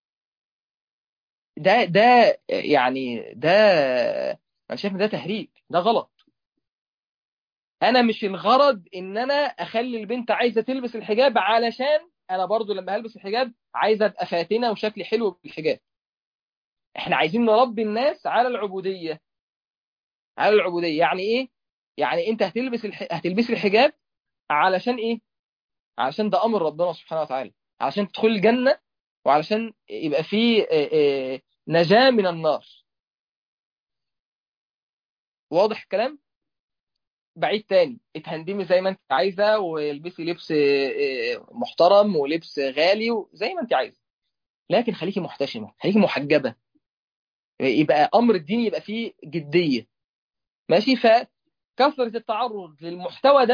ده يعني ده انا شايف ان ده تهريج، ده غلط. انا مش الغرض ان انا اخلي البنت عايزه تلبس الحجاب علشان انا برضو لما هلبس الحجاب عايزه ابقى فاتنه وشكلي حلو بالحجاب. احنا عايزين نربي الناس على العبوديه. على العبوديه يعني ايه؟ يعني انت هتلبسي الحجاب علشان ايه؟ علشان ده امر ربنا سبحانه وتعالى، علشان تدخل الجنه، وعلشان يبقى في نجاه من النار. واضح الكلام؟ بعيد تاني، اتهندمي زي ما انت عايزه والبسي لبس محترم ولبس غالي وزي ما انت عايزه، لكن خليكي محتشمه، خليكي محجبه. يبقى امر الدين يبقى فيه جديه. ماشي. فكثره التعرض للمحتوى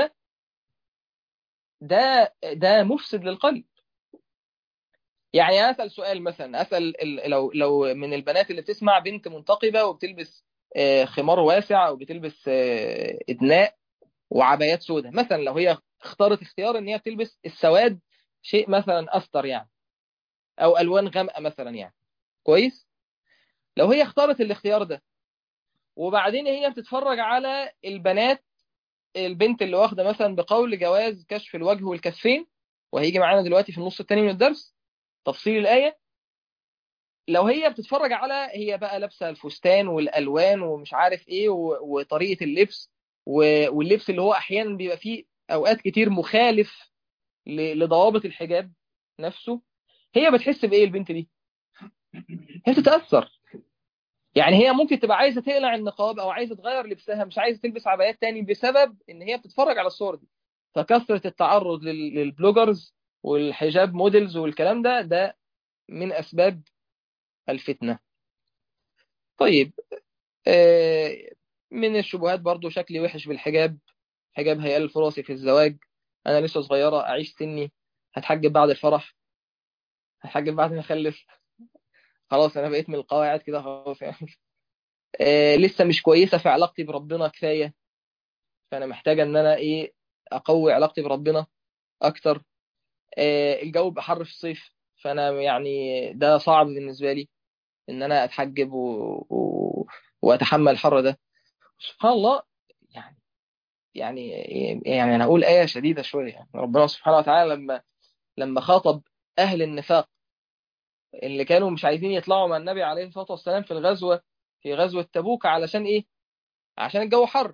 ده مفسد للقلب. يعني أنا اسال سؤال مثلا، اسال لو من البنات اللي بتسمع بنت منتقبه وبتلبس خمار واسع او بتلبس ادناء وعبايات سوداء مثلا، لو هي اختارت اختيار ان هي بتلبس السواد شيء مثلا استر يعني، او الوان غامقه مثلا يعني، كويس. لو هي اختارت الاختيار ده وبعدين هي بتتفرج على البنات، البنت اللي واخده مثلا بقول جواز كشف الوجه والكفين، وهيجي معانا دلوقتي في النص الثاني من الدرس تفصيل الآية. لو هي بتتفرج على، هي بقى لابسه الفستان والالوان ومش عارف ايه وطريقه اللبس واللبس اللي هو احيانا بيبقى فيه اوقات كتير مخالف لضوابط الحجاب نفسه، هي بتحس بايه البنت دي؟ هي بتتاثر. يعني هي ممكن تبقى عايزه تقلع النقاب او عايزه تغير لبسها، مش عايزه تلبس عبايات تاني بسبب ان هي بتتفرج على الصور دي. فكثره التعرض للبلوجرز والحجاب موديلز والكلام ده من اسباب الفتنه. طيب، آه، من الشبهات برضو شكلي وحش بالحجاب، حجاب هيقلل فرصي في الزواج، انا لسه صغيره اعيش سني، هتحجب بعد الفرح، هتحجب بعد ما اخلف، خلاص انا بقيت من القواعد كده خلاص يعني. لسه مش كويسه في علاقتي بربنا كفايه، فانا محتاجه ان انا ايه، اقوي علاقتي بربنا اكتر. الجو بقى حر في الصيف، فانا يعني ده صعب بالنسبه لي ان انا اتحجب واتحمل الحر ده. سبحان الله. يعني يعني يعني انا اقول ايه شديده شويه، يعني ربنا سبحانه وتعالى لما خاطب اهل النفاق اللي كانوا مش عايزين يطلعوا مع النبي عليه الصلاه والسلام في الغزوه، في غزوه تبوك، علشان ايه؟ عشان الجو حر.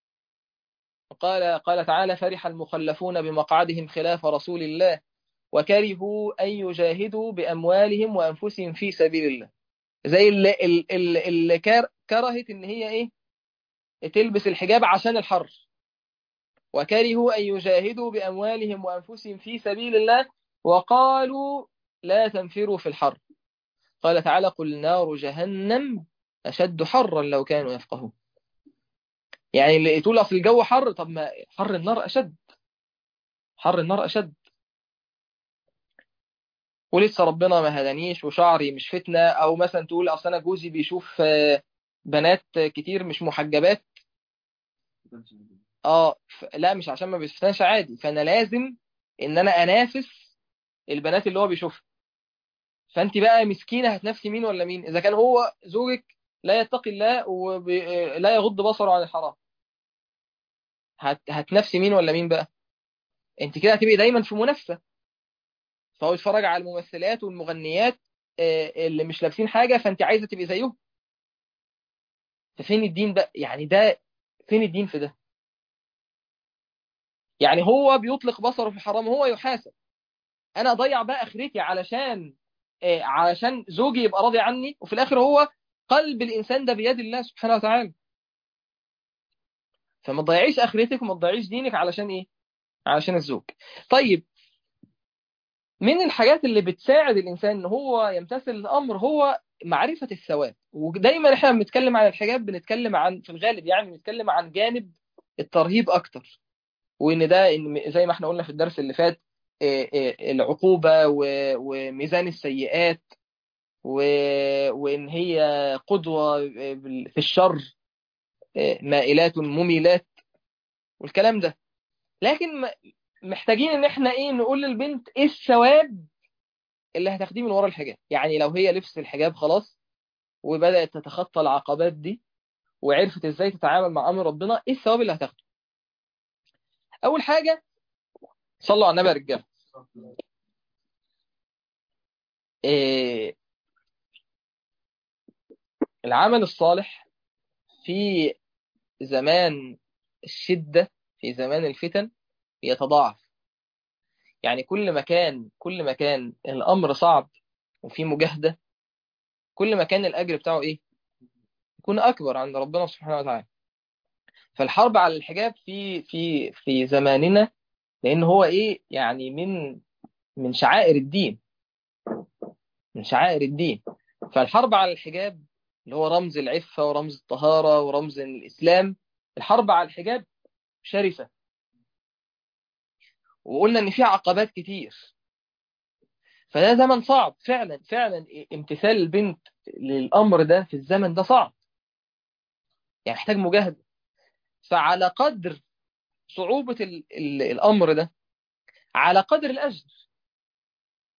قال تعالى: فرح المخلفون بمقعدهم خلاف رسول الله وكرهوا ان يجاهدوا باموالهم وانفسهم في سبيل الله. زي اللي كرهت ان هي ايه، تلبس الحجاب عشان الحر، وكرهوا أن يجاهدوا بأموالهم وأنفسهم في سبيل الله وقالوا لا تنفروا في الحر. قال تعالى: قل نار جهنم أشد حرا لو كانوا يفقهون. يعني اللي تقول أصل الجو حر، طب ما حر النار أشد، حر النار أشد. ولسه ربنا ما هدانيش وشعري مش فتنة، أو مثلا تقول أصل أنا جوزي بيشوف بنات كتير مش محجبات. لا مش عشان ما بيفتنش عادي، فأنا لازم إن أنا أنافس البنات اللي هو بيشوفها. فانت بقى مسكينه هتنافسي مين ولا مين؟ اذا كان هو زوجك لا يتقي الله ولا يغض بصره عن الحرام، هتنافسي مين ولا مين بقى؟ انت كده هتبقي دايما في منافسه. فهو يتفرج على الممثلات والمغنيات اللي مش لابسين حاجه، فانت عايزه تبقي زيهم. ففين الدين بقى يعني ده؟ فين الدين في ده؟ يعني هو بيطلق بصره في الحرام، هو يحاسب، انا اضيع بقى اخرتي علشان زوجي يبقى راضي عني، وفي الاخر هو قلب الانسان ده بيد الله سبحانه وتعالى. فما تضيعيش اخرتك وما تضيعيش دينك علشان ايه؟ علشان الزوج. طيب، من الحاجات اللي بتساعد الانسان ان هو يمتثل الامر هو معرفة الثواب. ودايما احنا بنتكلم عن الحجاب بنتكلم عن، في الغالب يعني بنتكلم عن جانب الترهيب اكتر، وان ده إن زي ما احنا قلنا في الدرس اللي فات، العقوبة وميزان السيئات، وان هي قدوة في الشر، مائلات مميلات والكلام ده. لكن محتاجين ان احنا ايه، نقول للبنت ايه الثواب اللي هتاخديه من ورا الحجاب. يعني لو هي لبست الحجاب خلاص وبدأت تتخطى العقبات دي وعرفت ازاي تتعامل مع امر ربنا، ايه الثواب اللي هتاخده؟ اول حاجة، صلوا على النبي يا رجاله. إيه، العمل الصالح في زمان الشدة، في زمان الفتن يتضاعف. يعني كل ما كان الامر صعب وفي مجاهدة، كل ما كان الاجر بتاعه ايه، يكون اكبر عند ربنا سبحانه وتعالى. فالحرب على الحجاب في زماننا، لان هو ايه يعني، من شعائر الدين، من شعائر الدين. فالحرب على الحجاب اللي هو رمز العفة ورمز الطهارة ورمز الإسلام، الحرب على الحجاب شرسة. وقلنا إن في عقبات كتير، فده زمن صعب فعلا فعلا. امتثال البنت للأمر ده في الزمن ده صعب، يعني محتاج مجاهدة. فعلى قدر صعوبة الأمر ده، على قدر الأجر.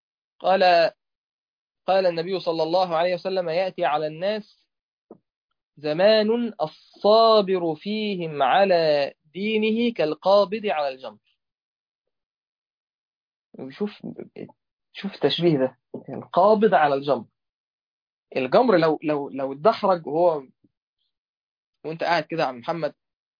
قال قال النبي صلى الله عليه وسلم: يأتي على الناس زمان الصابر فيهم على دينه كالقابض على الجمر. شوف، شوف التشبيه ده، القابض على الجمر. الجمر لو اتدحرج وانت قاعد كده يا عم محمد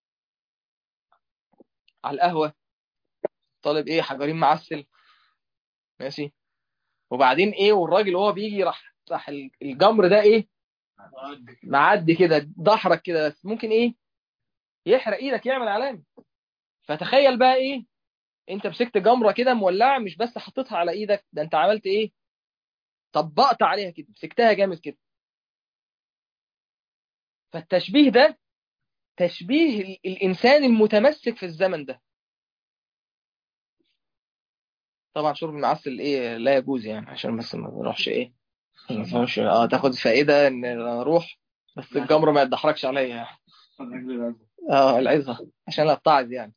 على القهوة، طالب ايه حجرين معسل، ماشي، وبعدين ايه، والراجل وهو بيجي راح الجمر ده ايه، معدي كده دحرج كده، بس ممكن ايه يحرق ايدك، يعمل علامة. فتخيل بقى ايه، انت مسكت جمرة كده مولعة، مش بس حطيتها على ايدك، ده انت عملت ايه، طبقت عليها كده، مسكتها جامد كده. فالتشبيه ده تشبيه الانسان المتمسك في الزمن ده. طبعا شرب المعسل ايه لا يجوز يعني، عشان بس ما نروحش ايه، ما نفهمش تاخد فائدة ان انا اروح بس الجمرة ما يتدحرجش عليا يعني. العظة عشان اتعظ يعني.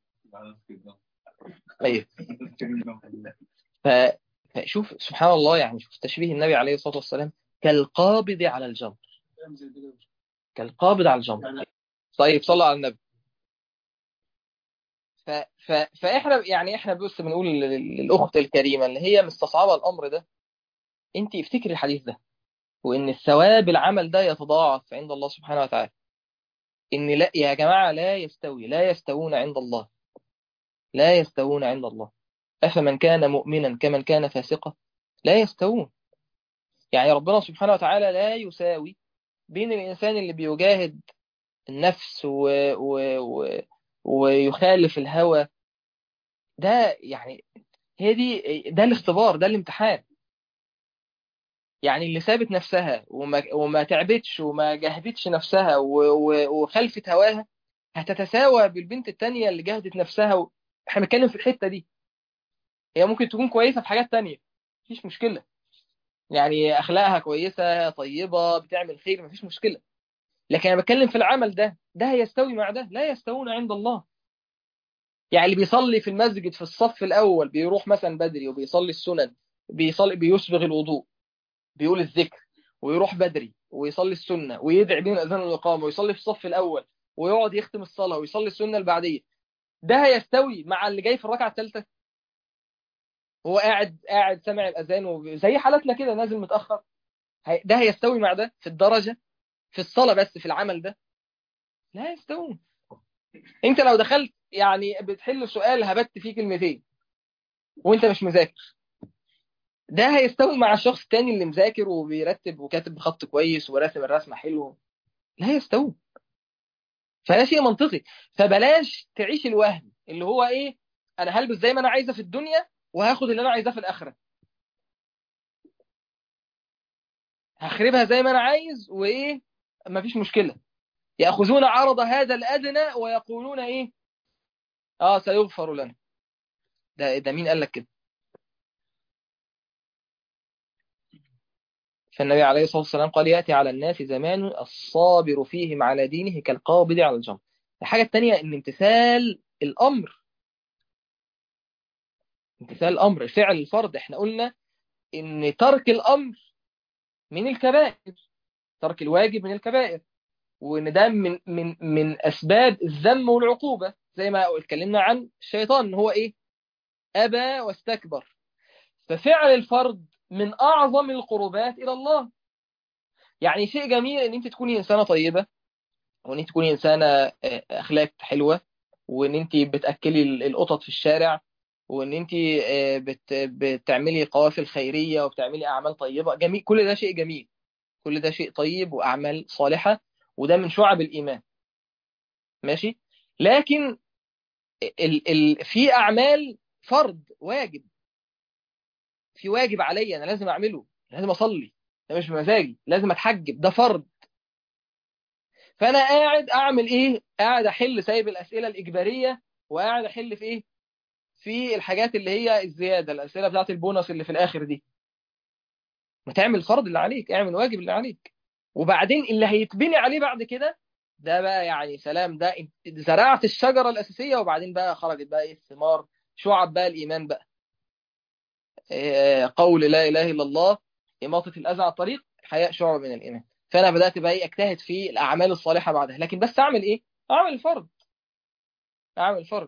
طيب. ف... فشوف سبحان الله، يعني شوف تشبيه النبي عليه الصلاة والسلام، كالقابض على الجمر، كالقابض على الجمر. طيب صلى على النبي. ف... فاحنا يعني احنا بس بنقول للاخت الكريمه اللي هي مستصعبه الامر ده، انت افتكري الحديث ده، وان الثواب العمل ده يتضاعف عند الله سبحانه وتعالى. ان لا يا جماعه، لا يستوي، لا يستوون عند الله، لا يستوون عند الله. افمن كان مؤمنا كمن كان فاسقا، لا يستوون. يعني ربنا سبحانه وتعالى لا يساوي بين الانسان اللي بيجاهد النفس و... ويخالف الهوى، ده يعني هي دي، ده الاختبار، ده الامتحان. يعني اللي سابت نفسها وما تعبتش وما جهدتش نفسها وخلفت هواها، هتتساوى بالبنت التانية اللي جهدت نفسها احنا بنتكلم في الحتة دي. هي ممكن تكون كويسة في حاجات تانية، مفيش مشكلة، يعني أخلاقها كويسة طيبة بتعمل خير، مفيش مشكلة. لكن أنا بتكلم في العمل ده، ده هيستوي مع ده؟ لا يستوون عند الله. يعني اللي بيصلي في المسجد في الصف الأول، بيروح مثلا بدري وبيصلي السنن، بيصلي بيسبغ الوضوء، بيقول الذكر، ويروح بدري ويصلي السنة ويدعي بين الأذان والإقامة ويصلي في الصف الأول ويقعد يختم الصلاة ويصلي السنة البعدية، ده هيستوي مع اللي جاي في الركعة الثالثة؟ هو قاعد سامع الأذان زي حالتنا كده نازل متأخر، ده هيستوي مع ده في الدرجة، في الصلاة بس في العمل ده؟ لا يستوون. انت لو دخلت يعني بتحل سؤال هبت فيه كلمتين وانت مش مذاكر، ده هيستوي مع الشخص التاني اللي مذاكر وبيرتب وكاتب بخط كويس وراسم الرسمة حلوة؟ لا يستوون. فده شيء منطقي. فبلاش تعيش الوهم اللي هو ايه، انا هلبس زي ما انا عايزه في الدنيا وهاخد اللي انا عايزاه في الاخره، هخربها زي ما انا عايز وايه، مفيش مشكله. ياخذون عرض هذا الادنى ويقولون ايه، اه سيغفر لنا. ده مين قال لك كده؟ فالنبي عليه الصلاه والسلام قال ياتي على الناس زمان الصابر فيهم على دينه كالقابض على الجمر. الحاجه الثانيه ان امتثال الامر، امتثال الامر فعل الفرض. احنا قلنا ان ترك الامر من الكبائر، ترك الواجب من الكبائر، وان ده من اسباب الذم والعقوبه، زي ما اتكلمنا عن الشيطان ان هو ايه، ابى واستكبر. ففعل الفرض من اعظم القربات الى الله. يعني شيء جميل ان انت تكوني انسانه طيبه، وان انت تكوني انسانه اخلاق حلوه، وان انت بتاكلي القطط في الشارع، وان انت بتعملي قوافل خيريه وبتعملي اعمال طيبه، جميل، كل ده شيء جميل، كل ده شيء طيب واعمال صالحه، وده من شعب الايمان، ماشي. لكن في اعمال فرض واجب، في واجب عليا انا لازم اعمله، لازم اصلي، ده مش بمزاجي، لازم اتحجب، ده فرض. فانا قاعد اعمل ايه، قاعد احل، سايب الاسئله الاجباريه وقاعد احل في ايه، في الحاجات اللي هي الزياده، الاسئله بتاعت البونص اللي في الاخر دي. ما تعمل الفرض اللي عليك، اعمل الواجب اللي عليك، وبعدين اللي هيتبني عليه بعد كده، ده بقى يعني سلام، ده انت زرعت الشجره الاساسيه وبعدين بقى خرجت بقى ايه الثمار، شعب بقى الايمان بقى، قول لا إله إلا الله، إماطة الأذى على الطريق، الحياء شعب من الإيمان. فانا بدات بقى اجتهد في الاعمال الصالحه بعدها، لكن بس اعمل ايه؟ اعمل الفرض، اعمل الفرض.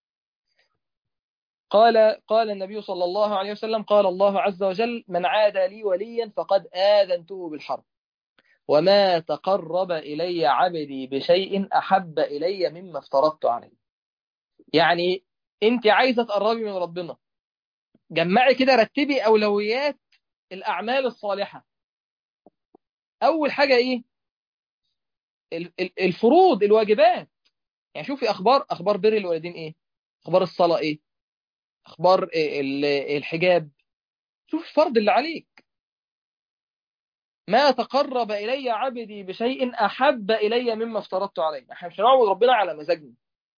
قال النبي صلى الله عليه وسلم: قال الله عز وجل: من عادى لي وليا فقد آذنته بالحرب، وما تقرب إلي عبدي بشيء أحب إلي مما افترضت عليه. يعني أنت عايزة تقربي من ربنا، جمعي كده، رتبي أولويات الأعمال الصالحة. أول حاجة إيه؟ الفروض، الواجبات. يعني شوفي أخبار بر الوالدين إيه، أخبار الصلاة إيه، أخبار الحجاب. شوف الفرض اللي عليك. ما تقرب إلي عبدي بشيء أحب إلي مما افترضت عليه. احنا مش هنعبد ربنا على مزاجنا،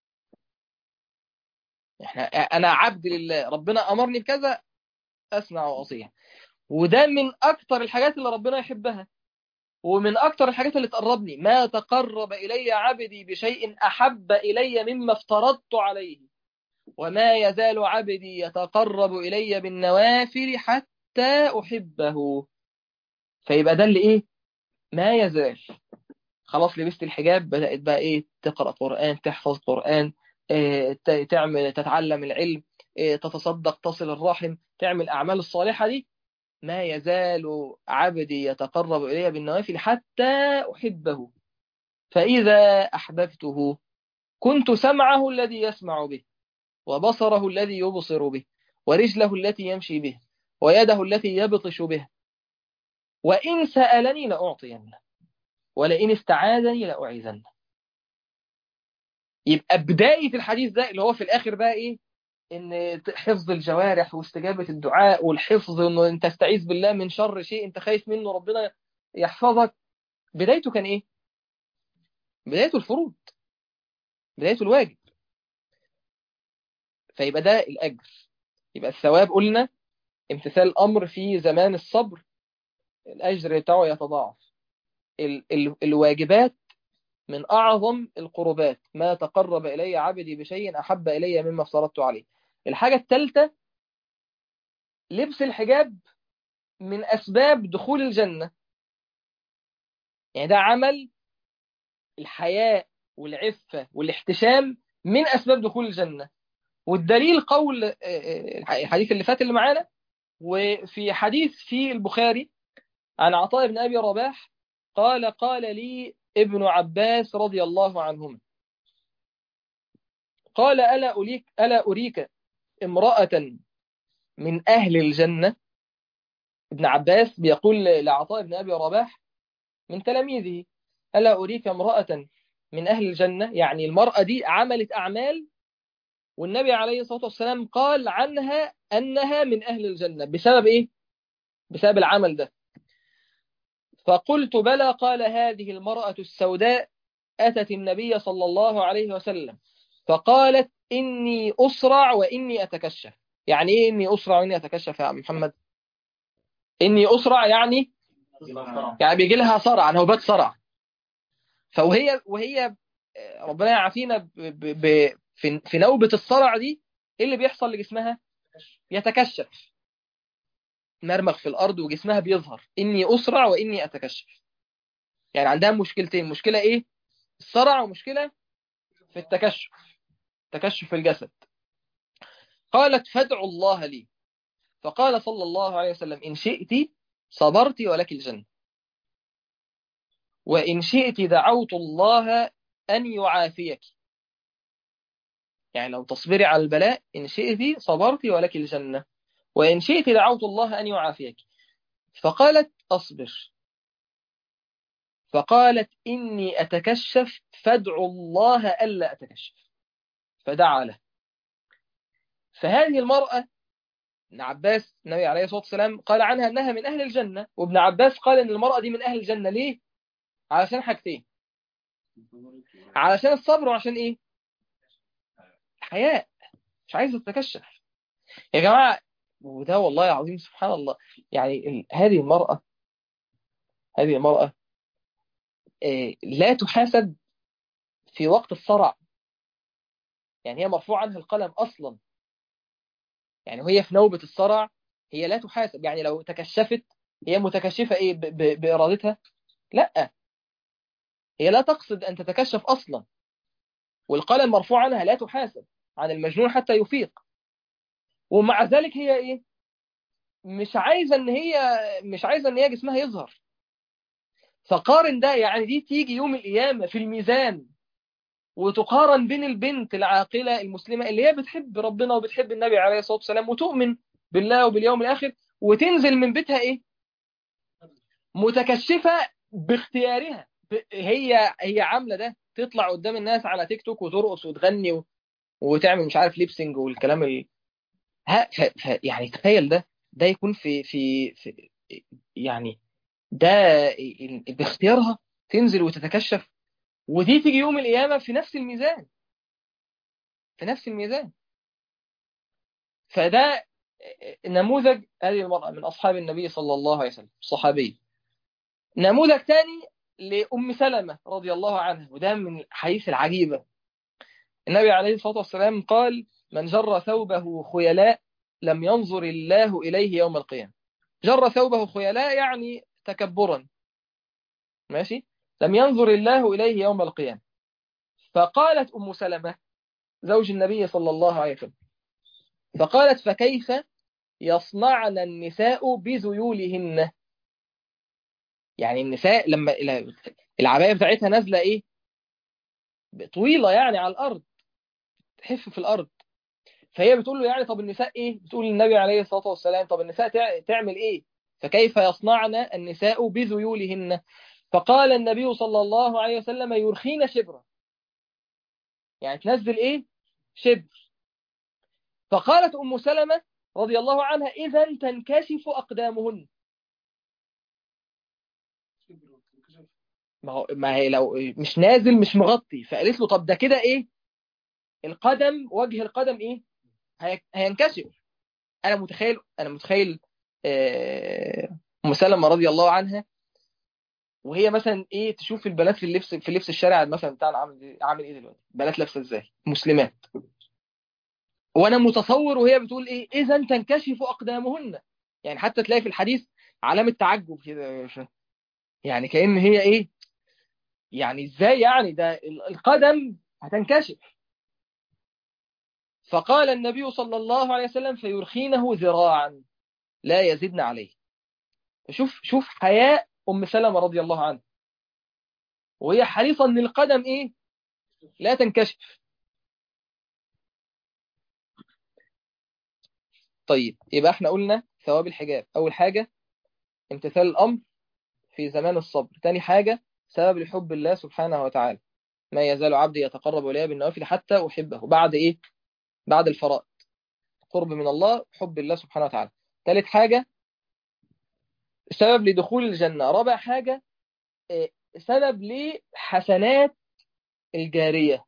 أنا عبد لله، ربنا أمرني بكذا أسمع وأطيع. وده من أكتر الحاجات اللي ربنا يحبها، ومن أكتر الحاجات اللي تقربني. ما تقرب إلي عبدي بشيء أحب إلي مما افترضت عليه، وما يزال عبدي يتقرب إلي بالنوافل حتى أحبه. فيبقى ده اللي إيه؟ ما يزال. خلاص لبست الحجاب، بدأت بقى ايه؟ تقرأ قرآن، تحفظ قرآن، تتعلم العلم، تتصدق، تصل الرحم، تعمل الأعمال الصالحة دي. ما يزال عبدي يتقرب إلي بالنوافل حتى أحبه، فإذا أحببته كنت سمعه الذي يسمع به، وبصره الذي يبصر به، ورجله التي يمشي به، ويده التي يبطش بها، وإن سألني لأعطينه، ولئن استعاذني لأعيذنه. يبقى بداية الحديث ده اللي هو في الآخر بقى إيه؟ إن حفظ الجوارح واستجابة الدعاء والحفظ، إنه أنت تستعيذ بالله من شر شيء أنت خايف منه ربنا يحفظك. بدايته كان إيه؟ بدايته الفروض، بدايته الواجب. فيبقى ده الأجر، يبقى الثواب قلنا امتثال الأمر في زمان الصبر، الأجر بتاعه يتضاعف. الواجبات من أعظم القربات. ما تقرب إلي عبدي بشيء أحب إلي مما افترضت عليه. الحاجة الثالثة، لبس الحجاب من أسباب دخول الجنة. يعني ده عمل الحياء والعفة والاحتشام من أسباب دخول الجنة. والدليل قول الحديث اللي فات اللي معانا، وفي حديث في البخاري عن عطاء بن أبي رباح قال: قال لي ابن عباس رضي الله عنهما، قال: ألا أريك امرأة من أهل الجنة. ابن عباس بيقول لعطاء بن أبي رباح من تلاميذه: ألا أريك امرأة من أهل الجنة؟ يعني المرأة دي عملت أعمال، والنبي عليه الصلاة والسلام قال عنها أنها من أهل الجنة بسبب إيه؟ بسبب العمل ده. فقلت: بلى. قال: هذه المرأة السوداء أتت النبي صلى الله عليه وسلم فقالت: إني أسرع وإني أتكشف. يعني إيه إني أسرع وإني أتكشف يا محمد؟ إني أسرع يعني بيجي لها صرع، نوبات صرع. وهي ربنا يعافينا في نوبة الصرع دي، ايه اللي بيحصل لجسمها؟ يتكشف، مرمغ في الارض وجسمها بيظهر. اني اسرع واني اتكشف، يعني عندها مشكلتين: مشكلة ايه؟ الصرع، ومشكلة في التكشف، تكشف في الجسد. قالت: فادعوا الله لي. فقال صلى الله عليه وسلم: إن شئت صبرت ولك الجنة، وإن شئت دعوت الله أن يعافيك. يعني لو تصبري على البلاء، إن شئت صبرت ولك الجنة، وإن شئت دعوت الله أن يعافيك. فقالت: أصبر. فقالت: إني أتكشف فادعوا الله ألا أتكشف. فدعا له. فهذه المرأة، ابن عباس النبي عليه الصلاة والسلام قال عنها أنها من أهل الجنة، وابن عباس قال أن المرأة دي من أهل الجنة. ليه؟ علشان حاجتين: علشان الصبر، وعشان إيه؟ حياء، مش عايزة تتكشف يا جماعة. وده والله العظيم سبحان الله. يعني هذه المرأة لا تحاسب في وقت الصرع. يعني هي مرفوع عنها القلم أصلا. يعني وهي في نوبة الصرع هي لا تحاسب. يعني لو تكشفت، هي متكشفة إيه بإرادتها؟ لا، هي لا تقصد أن تتكشف أصلا، والقلم مرفوع عنها لا تحاسب عن المجنون حتى يفيق. ومع ذلك هي إيه؟ مش عايزة إن هي جسمها يظهر. فقارن ده، يعني دي تيجي يوم القيامة في الميزان وتقارن بين البنت العاقلة المسلمة اللي هي بتحب ربنا وبتحب النبي عليه الصلاة والسلام وتؤمن بالله وباليوم الآخر، وتنزل من بيتها إيه؟ متكشفة باختيارها. هي عاملة ده، تطلع قدام الناس على تيك توك وترقص وتغني وتعمل مش عارف ليبسينج والكلام يعني تخيل ده يكون في يعني ده باختيارها تنزل وتتكشف، ودي تيجي يوم القيامة في نفس الميزان، في نفس الميزان. فده نموذج هذه المرأة من أصحاب النبي صلى الله عليه وسلم، صحابي. نموذج ثاني لأم سلمة رضي الله عنها، وده من الحديث العجيبة. النبي عليه الصلاة والسلام قال: من جر ثوبه خيلاء لم ينظر الله إليه يوم القيامة. جر ثوبه خيلاء يعني تكبرا، ماشي، لم ينظر الله إليه يوم القيامة. فقالت أم سلمة زوج النبي صلى الله عليه وسلم، فقالت: فكيف يصنعن النساء بذيولهن؟ يعني النساء لما العباية بتاعتها نازلة ايه، طويلة يعني على الأرض، تحف في الأرض. فهي بتقول له يعني طب النساء ايه، بتقول للنبي عليه الصلاة والسلام طب النساء تعمل ايه؟ فكيف يصنعن النساء بذيولهن؟ فقال النبي صلى الله عليه وسلم: يرخين شبرا، يعني تنزل ايه، شبر. فقالت أم سلمة رضي الله عنها: إذا تنكشف أقدامهن. ما هي لو مش نازل مش مغطي، فقالت له طب ده كده ايه، القدم، وجه القدم ايه، هينكشف. انا متخيل ام سلمة رضي الله عنها وهي مثلا ايه، تشوف البنات في اللبس الشارع مثلا بتاعنا عامل ايه دلوقتي، بنات لابسه ازاي مسلمات. وانا متصور وهي بتقول ايه، اذا تنكشف اقدامهن، يعني حتى تلاقي في الحديث علامه تعجب كده، يعني كأن هي ايه، يعني ازاي يعني ده القدم هتنكشف. فقال النبي صلى الله عليه وسلم: فيرخينه ذراعا لا يزدن عليه. شوف حياء ام سلمة رضي الله عنها، وهي حريصة ان القدم ايه، لا تنكشف. طيب يبقى احنا قلنا ثواب الحجاب، اول حاجة امتثال الامر في زمان الصبر، تاني حاجة سبب لحب الله سبحانه وتعالى، ما يزال عبدي يتقرب الي بالنوافل حتى احبه، بعد ايه، بعد الفرائض، قرب من الله، حب الله سبحانه وتعالى. ثالث حاجة سبب لدخول الجنة. رابع حاجة سبب لحسنات الجارية.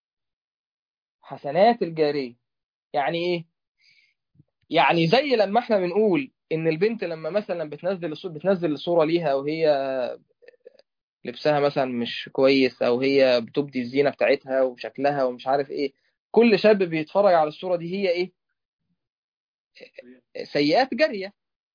حسنات الجارية يعني ايه؟ يعني زي لما احنا بنقول ان البنت لما مثلا بتنزل الصورة ليها وهي لبسها مثلا مش كويس، او هي بتبدي الزينة بتاعتها وشكلها ومش عارف ايه، كل شاب بيتفرج على الصورة دي هي ايه، سيئات جارية.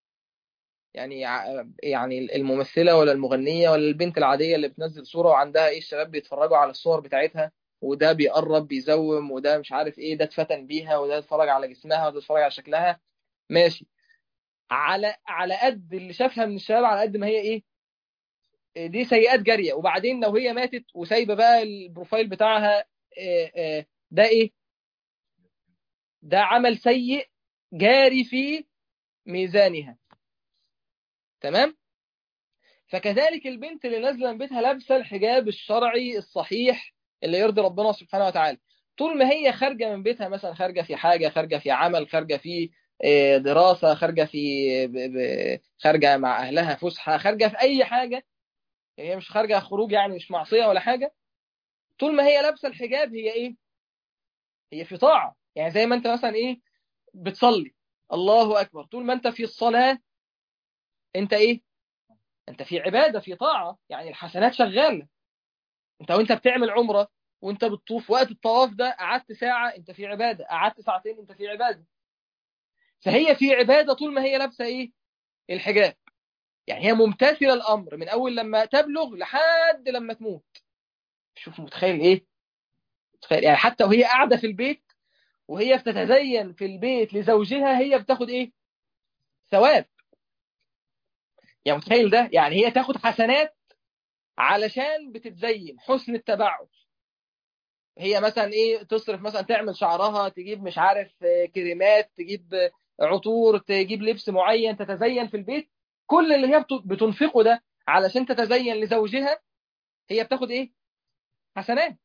يعني الممثلة ولا المغنية ولا البنت العادية اللي بتنزل صورة وعندها ايه، الشباب بيتفرجوا على الصور بتاعتها، وده بيقرب بيزوم، وده مش عارف ايه، ده اتفتن بيها، وده اتفرج على جسمها، وده اتفرج على شكلها، ماشي. على قد اللي شافها من الشباب، على قد ما هي ايه، دي سيئات جارية. وبعدين لو هي ماتت وسايبة بقى البروفايل بتاعها، ده ايه، ده عمل سيء جاري في ميزانها. تمام. فكذلك البنت اللي نازله من بيتها لابسه الحجاب الشرعي الصحيح اللي يرضي ربنا سبحانه وتعالى، طول ما هي خارجه من بيتها، مثلا خارجه في حاجه، خارجه في عمل، خارجه في دراسه، خارجه في خارجه مع اهلها فسحه، خارجه في اي حاجه، يعني هي مش خارجه خروج، يعني مش معصيه ولا حاجه، طول ما هي لابسه الحجاب هي ايه، هي في طاعه. يعني زي ما انت مثلا ايه، بتصلي الله اكبر، طول ما انت في الصلاه انت ايه، انت في عباده، في طاعه، يعني الحسنات شغاله. انت وانت بتعمل عمره وانت بتطوف، وقت الطواف ده قعدت ساعة انت في عبادة، قعدت ساعتين انت في عبادة. فهي في عبادة طول ما هي لابسة ايه، الحجاب. يعني هي ممتثلة الأمر من أول لما تبلغ لحد لما تموت. شوف متخيل إيه؟ متخيل يعني حتى وهي قاعدة في البيت وهي بتتزين في البيت لزوجها هي بتاخد إيه؟ ثواب. يعني متخيل ده؟ يعني هي تاخد حسنات علشان بتتزين، حسن التبعث. هي مثلا ايه تصرف، مثلا تعمل شعرها، تجيب مش عارف كريمات، تجيب عطور، تجيب لبس معين، تتزين في البيت. كل اللي هي بتنفقه ده علشان تتزين لزوجها هي بتاخد ايه؟ حسنات.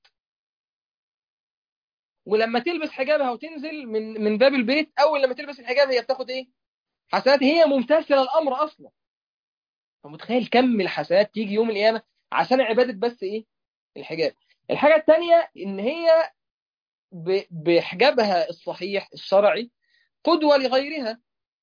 ولما تلبس حجابها وتنزل من باب البيت، اول لما تلبس الحجاب هي بتاخد ايه؟ حسنات. هي ممتثله الامر اصلا. فمتخيل كم الحسنات تيجي يوم القيامه عشان عباده بس ايه؟ الحجاب. الحاجه الثانيه ان هي بحجابها الصحيح الشرعي قدوة لغيرها.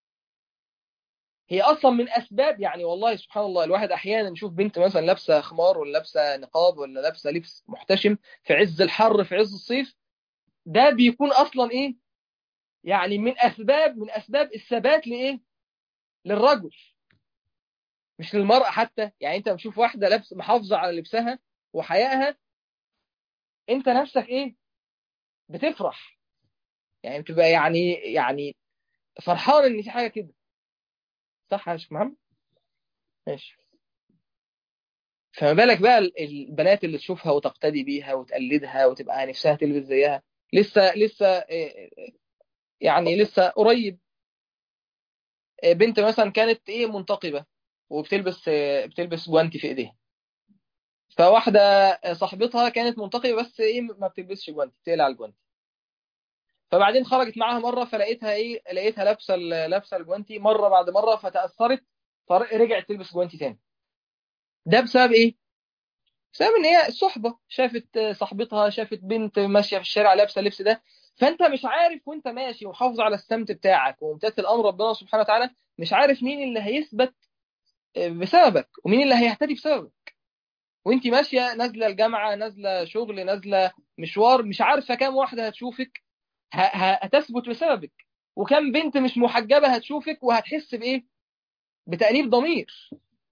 هي أصلا من أسباب، يعني والله سبحان الله، الواحد أحيانا يشوف بنت مثلا لابسة خمار ولا لابسة نقاب ولا لابسة لبس محتشم في عز الحر في عز الصيف. ده بيكون أصلا إيه؟ يعني من أسباب الثبات لإيه؟ للرجل، مش للمرأة حتى. يعني أنت بتشوف واحدة لابسة محافظة على لبسها وحيائها، أنت نفسك إيه؟ بتفرح. يعني بتبقى يعني فرحان إن في حاجة كده. صح يا شيخ محمد؟ ماشي. فما بالك بقى البنات اللي تشوفها وتقتدي بيها وتقلدها وتبقى نفسها تلبس زيها. لسه يعني لسه قريب بنت مثلا كانت ايه منتقبة وبتلبس بتلبس جوانتي في ايديها. فواحدة صاحبتها كانت منتقبة بس ايه ما بتلبسش جوانتي، بتقلع الجوانتي. فبعدين خرجت معاها مرة فلقيتها ايه، لقيتها لابسة الجوانتي مرة بعد مرة فتأثرت، فرجعت تلبس جوانتي تاني. ده بسبب ايه؟ بسبب ان هي الصحبه، شافت صاحبتها، شافت بنت ماشيه في الشارع لابسه اللبس ده. فانت مش عارف وانت ماشي ومحافظ على السمت بتاعك وممتثل امر ربنا سبحانه وتعالى، مش عارف مين اللي هيثبت بسببك ومين اللي هيهتدي بسببك. وانت ماشيه نازله الجامعه، نازله شغل، نازله مشوار، مش عارفه كام واحده هتشوفك هتثبت بسببك، وكم بنت مش محجبه هتشوفك وهتحس بايه؟ بتأنيب ضمير.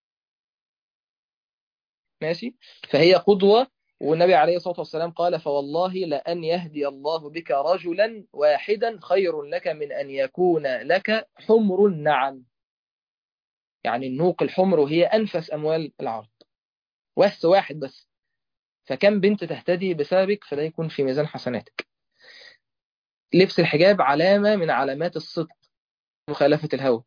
ماشي. فهي قدوة. والنبي عليه الصلاة والسلام قال فوالله لأن يهدي الله بك رجلا واحدا خير لك من أن يكون لك حمر النعم. يعني النوق الحمر وهي أنفس أموال العرب، بس واحد بس. فكم بنت تهتدي بسببك، فده يكون في ميزان حسناتك. لبس الحجاب علامة من علامات الصدق، مخالفة الهوى،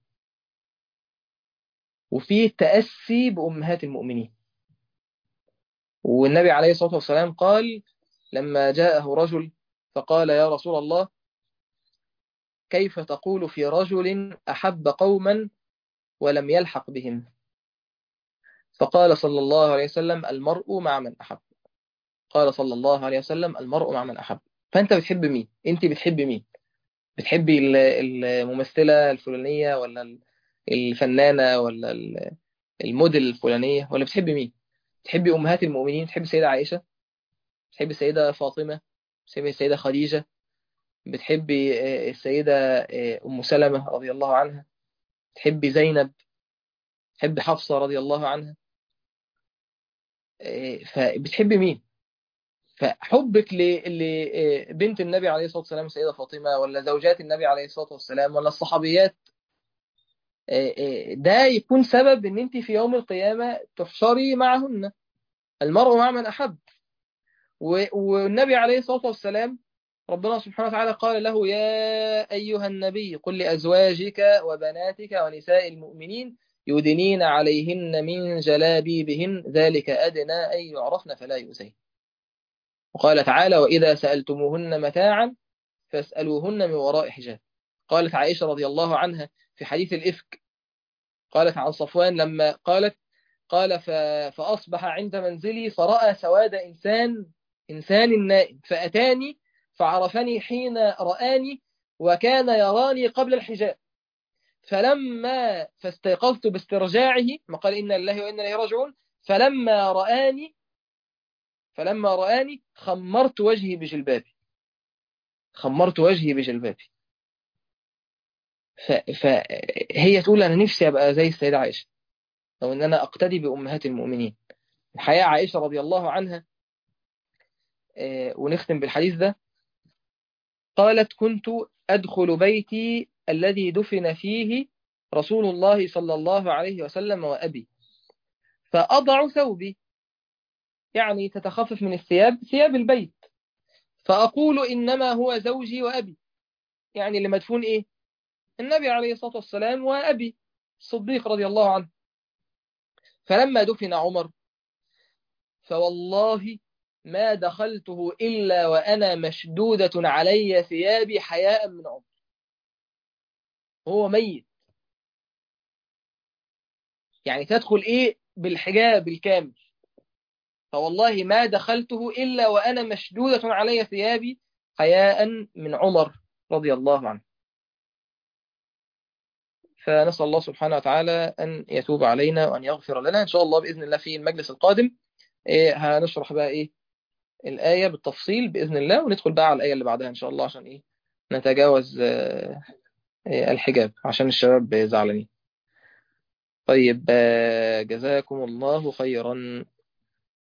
وفيه التأسي بأمهات المؤمنين. والنبي عليه الصلاة والسلام قال لما جاءه رجل فقال يا رسول الله كيف تقول في رجل أحب قوما ولم يلحق بهم؟ فقال صلى الله عليه وسلم المرء مع من أحب. قال صلى الله عليه وسلم المرء مع من أحب. فأنت بتحب مين؟ أنت بتحب مين؟ بتحبي الممثلة الفلانية ولا الفنانة ولا الموديل الفلانية، ولا بتحبي مين؟ بتحبي أمهات المؤمنين؟ بتحبي السيدة عائشة؟ بتحبي السيدة فاطمة؟ بتحبي السيدة خديجة؟ بتحبي السيدة أم سلمة رضي الله عنها؟ تحبي زينب؟ تحبي حفصة رضي الله عنها؟ فبتحبي مين؟ فحبك لبنت النبي عليه الصلاة والسلام سيدة فاطمة، ولا زوجات النبي عليه الصلاة والسلام، ولا الصحابيات، ده يكون سبب ان انت في يوم القيامة تحشري معهن. المرء مع من أحب. والنبي عليه الصلاة والسلام ربنا سبحانه وتعالى قال له يا أيها النبي قل لأزواجك وبناتك ونساء المؤمنين يدنين عليهن من جلابيبهن ذلك أدنى أن يعرفن فلا يؤذين. وقال تعالى وإذا سألتموهن متاعا فاسألوهن من وراء حجاب. قالت عائشة رضي الله عنها في حديث الإفك، قالت عن صفوان لما قال فأصبح عند منزلي فرأى سواد إنسان نائم فأتاني فعرفني حين رآني وكان يراني قبل الحجاب. فاستيقظت باسترجاعه، ما قال إن الله وإنا إليه راجعون. فلما رآني خمرت وجهي بجلبابي. فهي تقول أنا نفسي أبقى زي السيدة عائشة. أو إن أنا أقتدي بأمهات المؤمنين. الحقيقة عائشة رضي الله عنها، ونختم بالحديث ده، قالت: كنت أدخل بيتي الذي دفن فيه رسول الله صلى الله عليه وسلم وأبي، فأضع ثوبي، يعني تتخفف من الثياب، ثياب البيت، فأقول: إنما هو زوجي وأبي، يعني اللي مدفون إيه؟ النبي عليه الصلاة والسلام وأبي الصديق رضي الله عنه. فلما دفن عمر، فوالله ما دخلته إلا وأنا مشدودة علي ثيابي حياء من عمر، هو ميت، يعني تدخل إيه بالحجاب الكامل. فوالله ما دخلته إلا وأنا مشدودة علي ثيابي حياء من عمر رضي الله عنه. فنسأل الله سبحانه وتعالى أن يتوب علينا وأن يغفر لنا إن شاء الله بإذن الله. في المجلس القادم هنشرح بقى الآية بالتفصيل بإذن الله، وندخل بقى على الآية اللي بعدها إن شاء الله، عشان نتجاوز الحجاب، عشان الشباب زعلانين. طيب، جزاكم الله خيرا.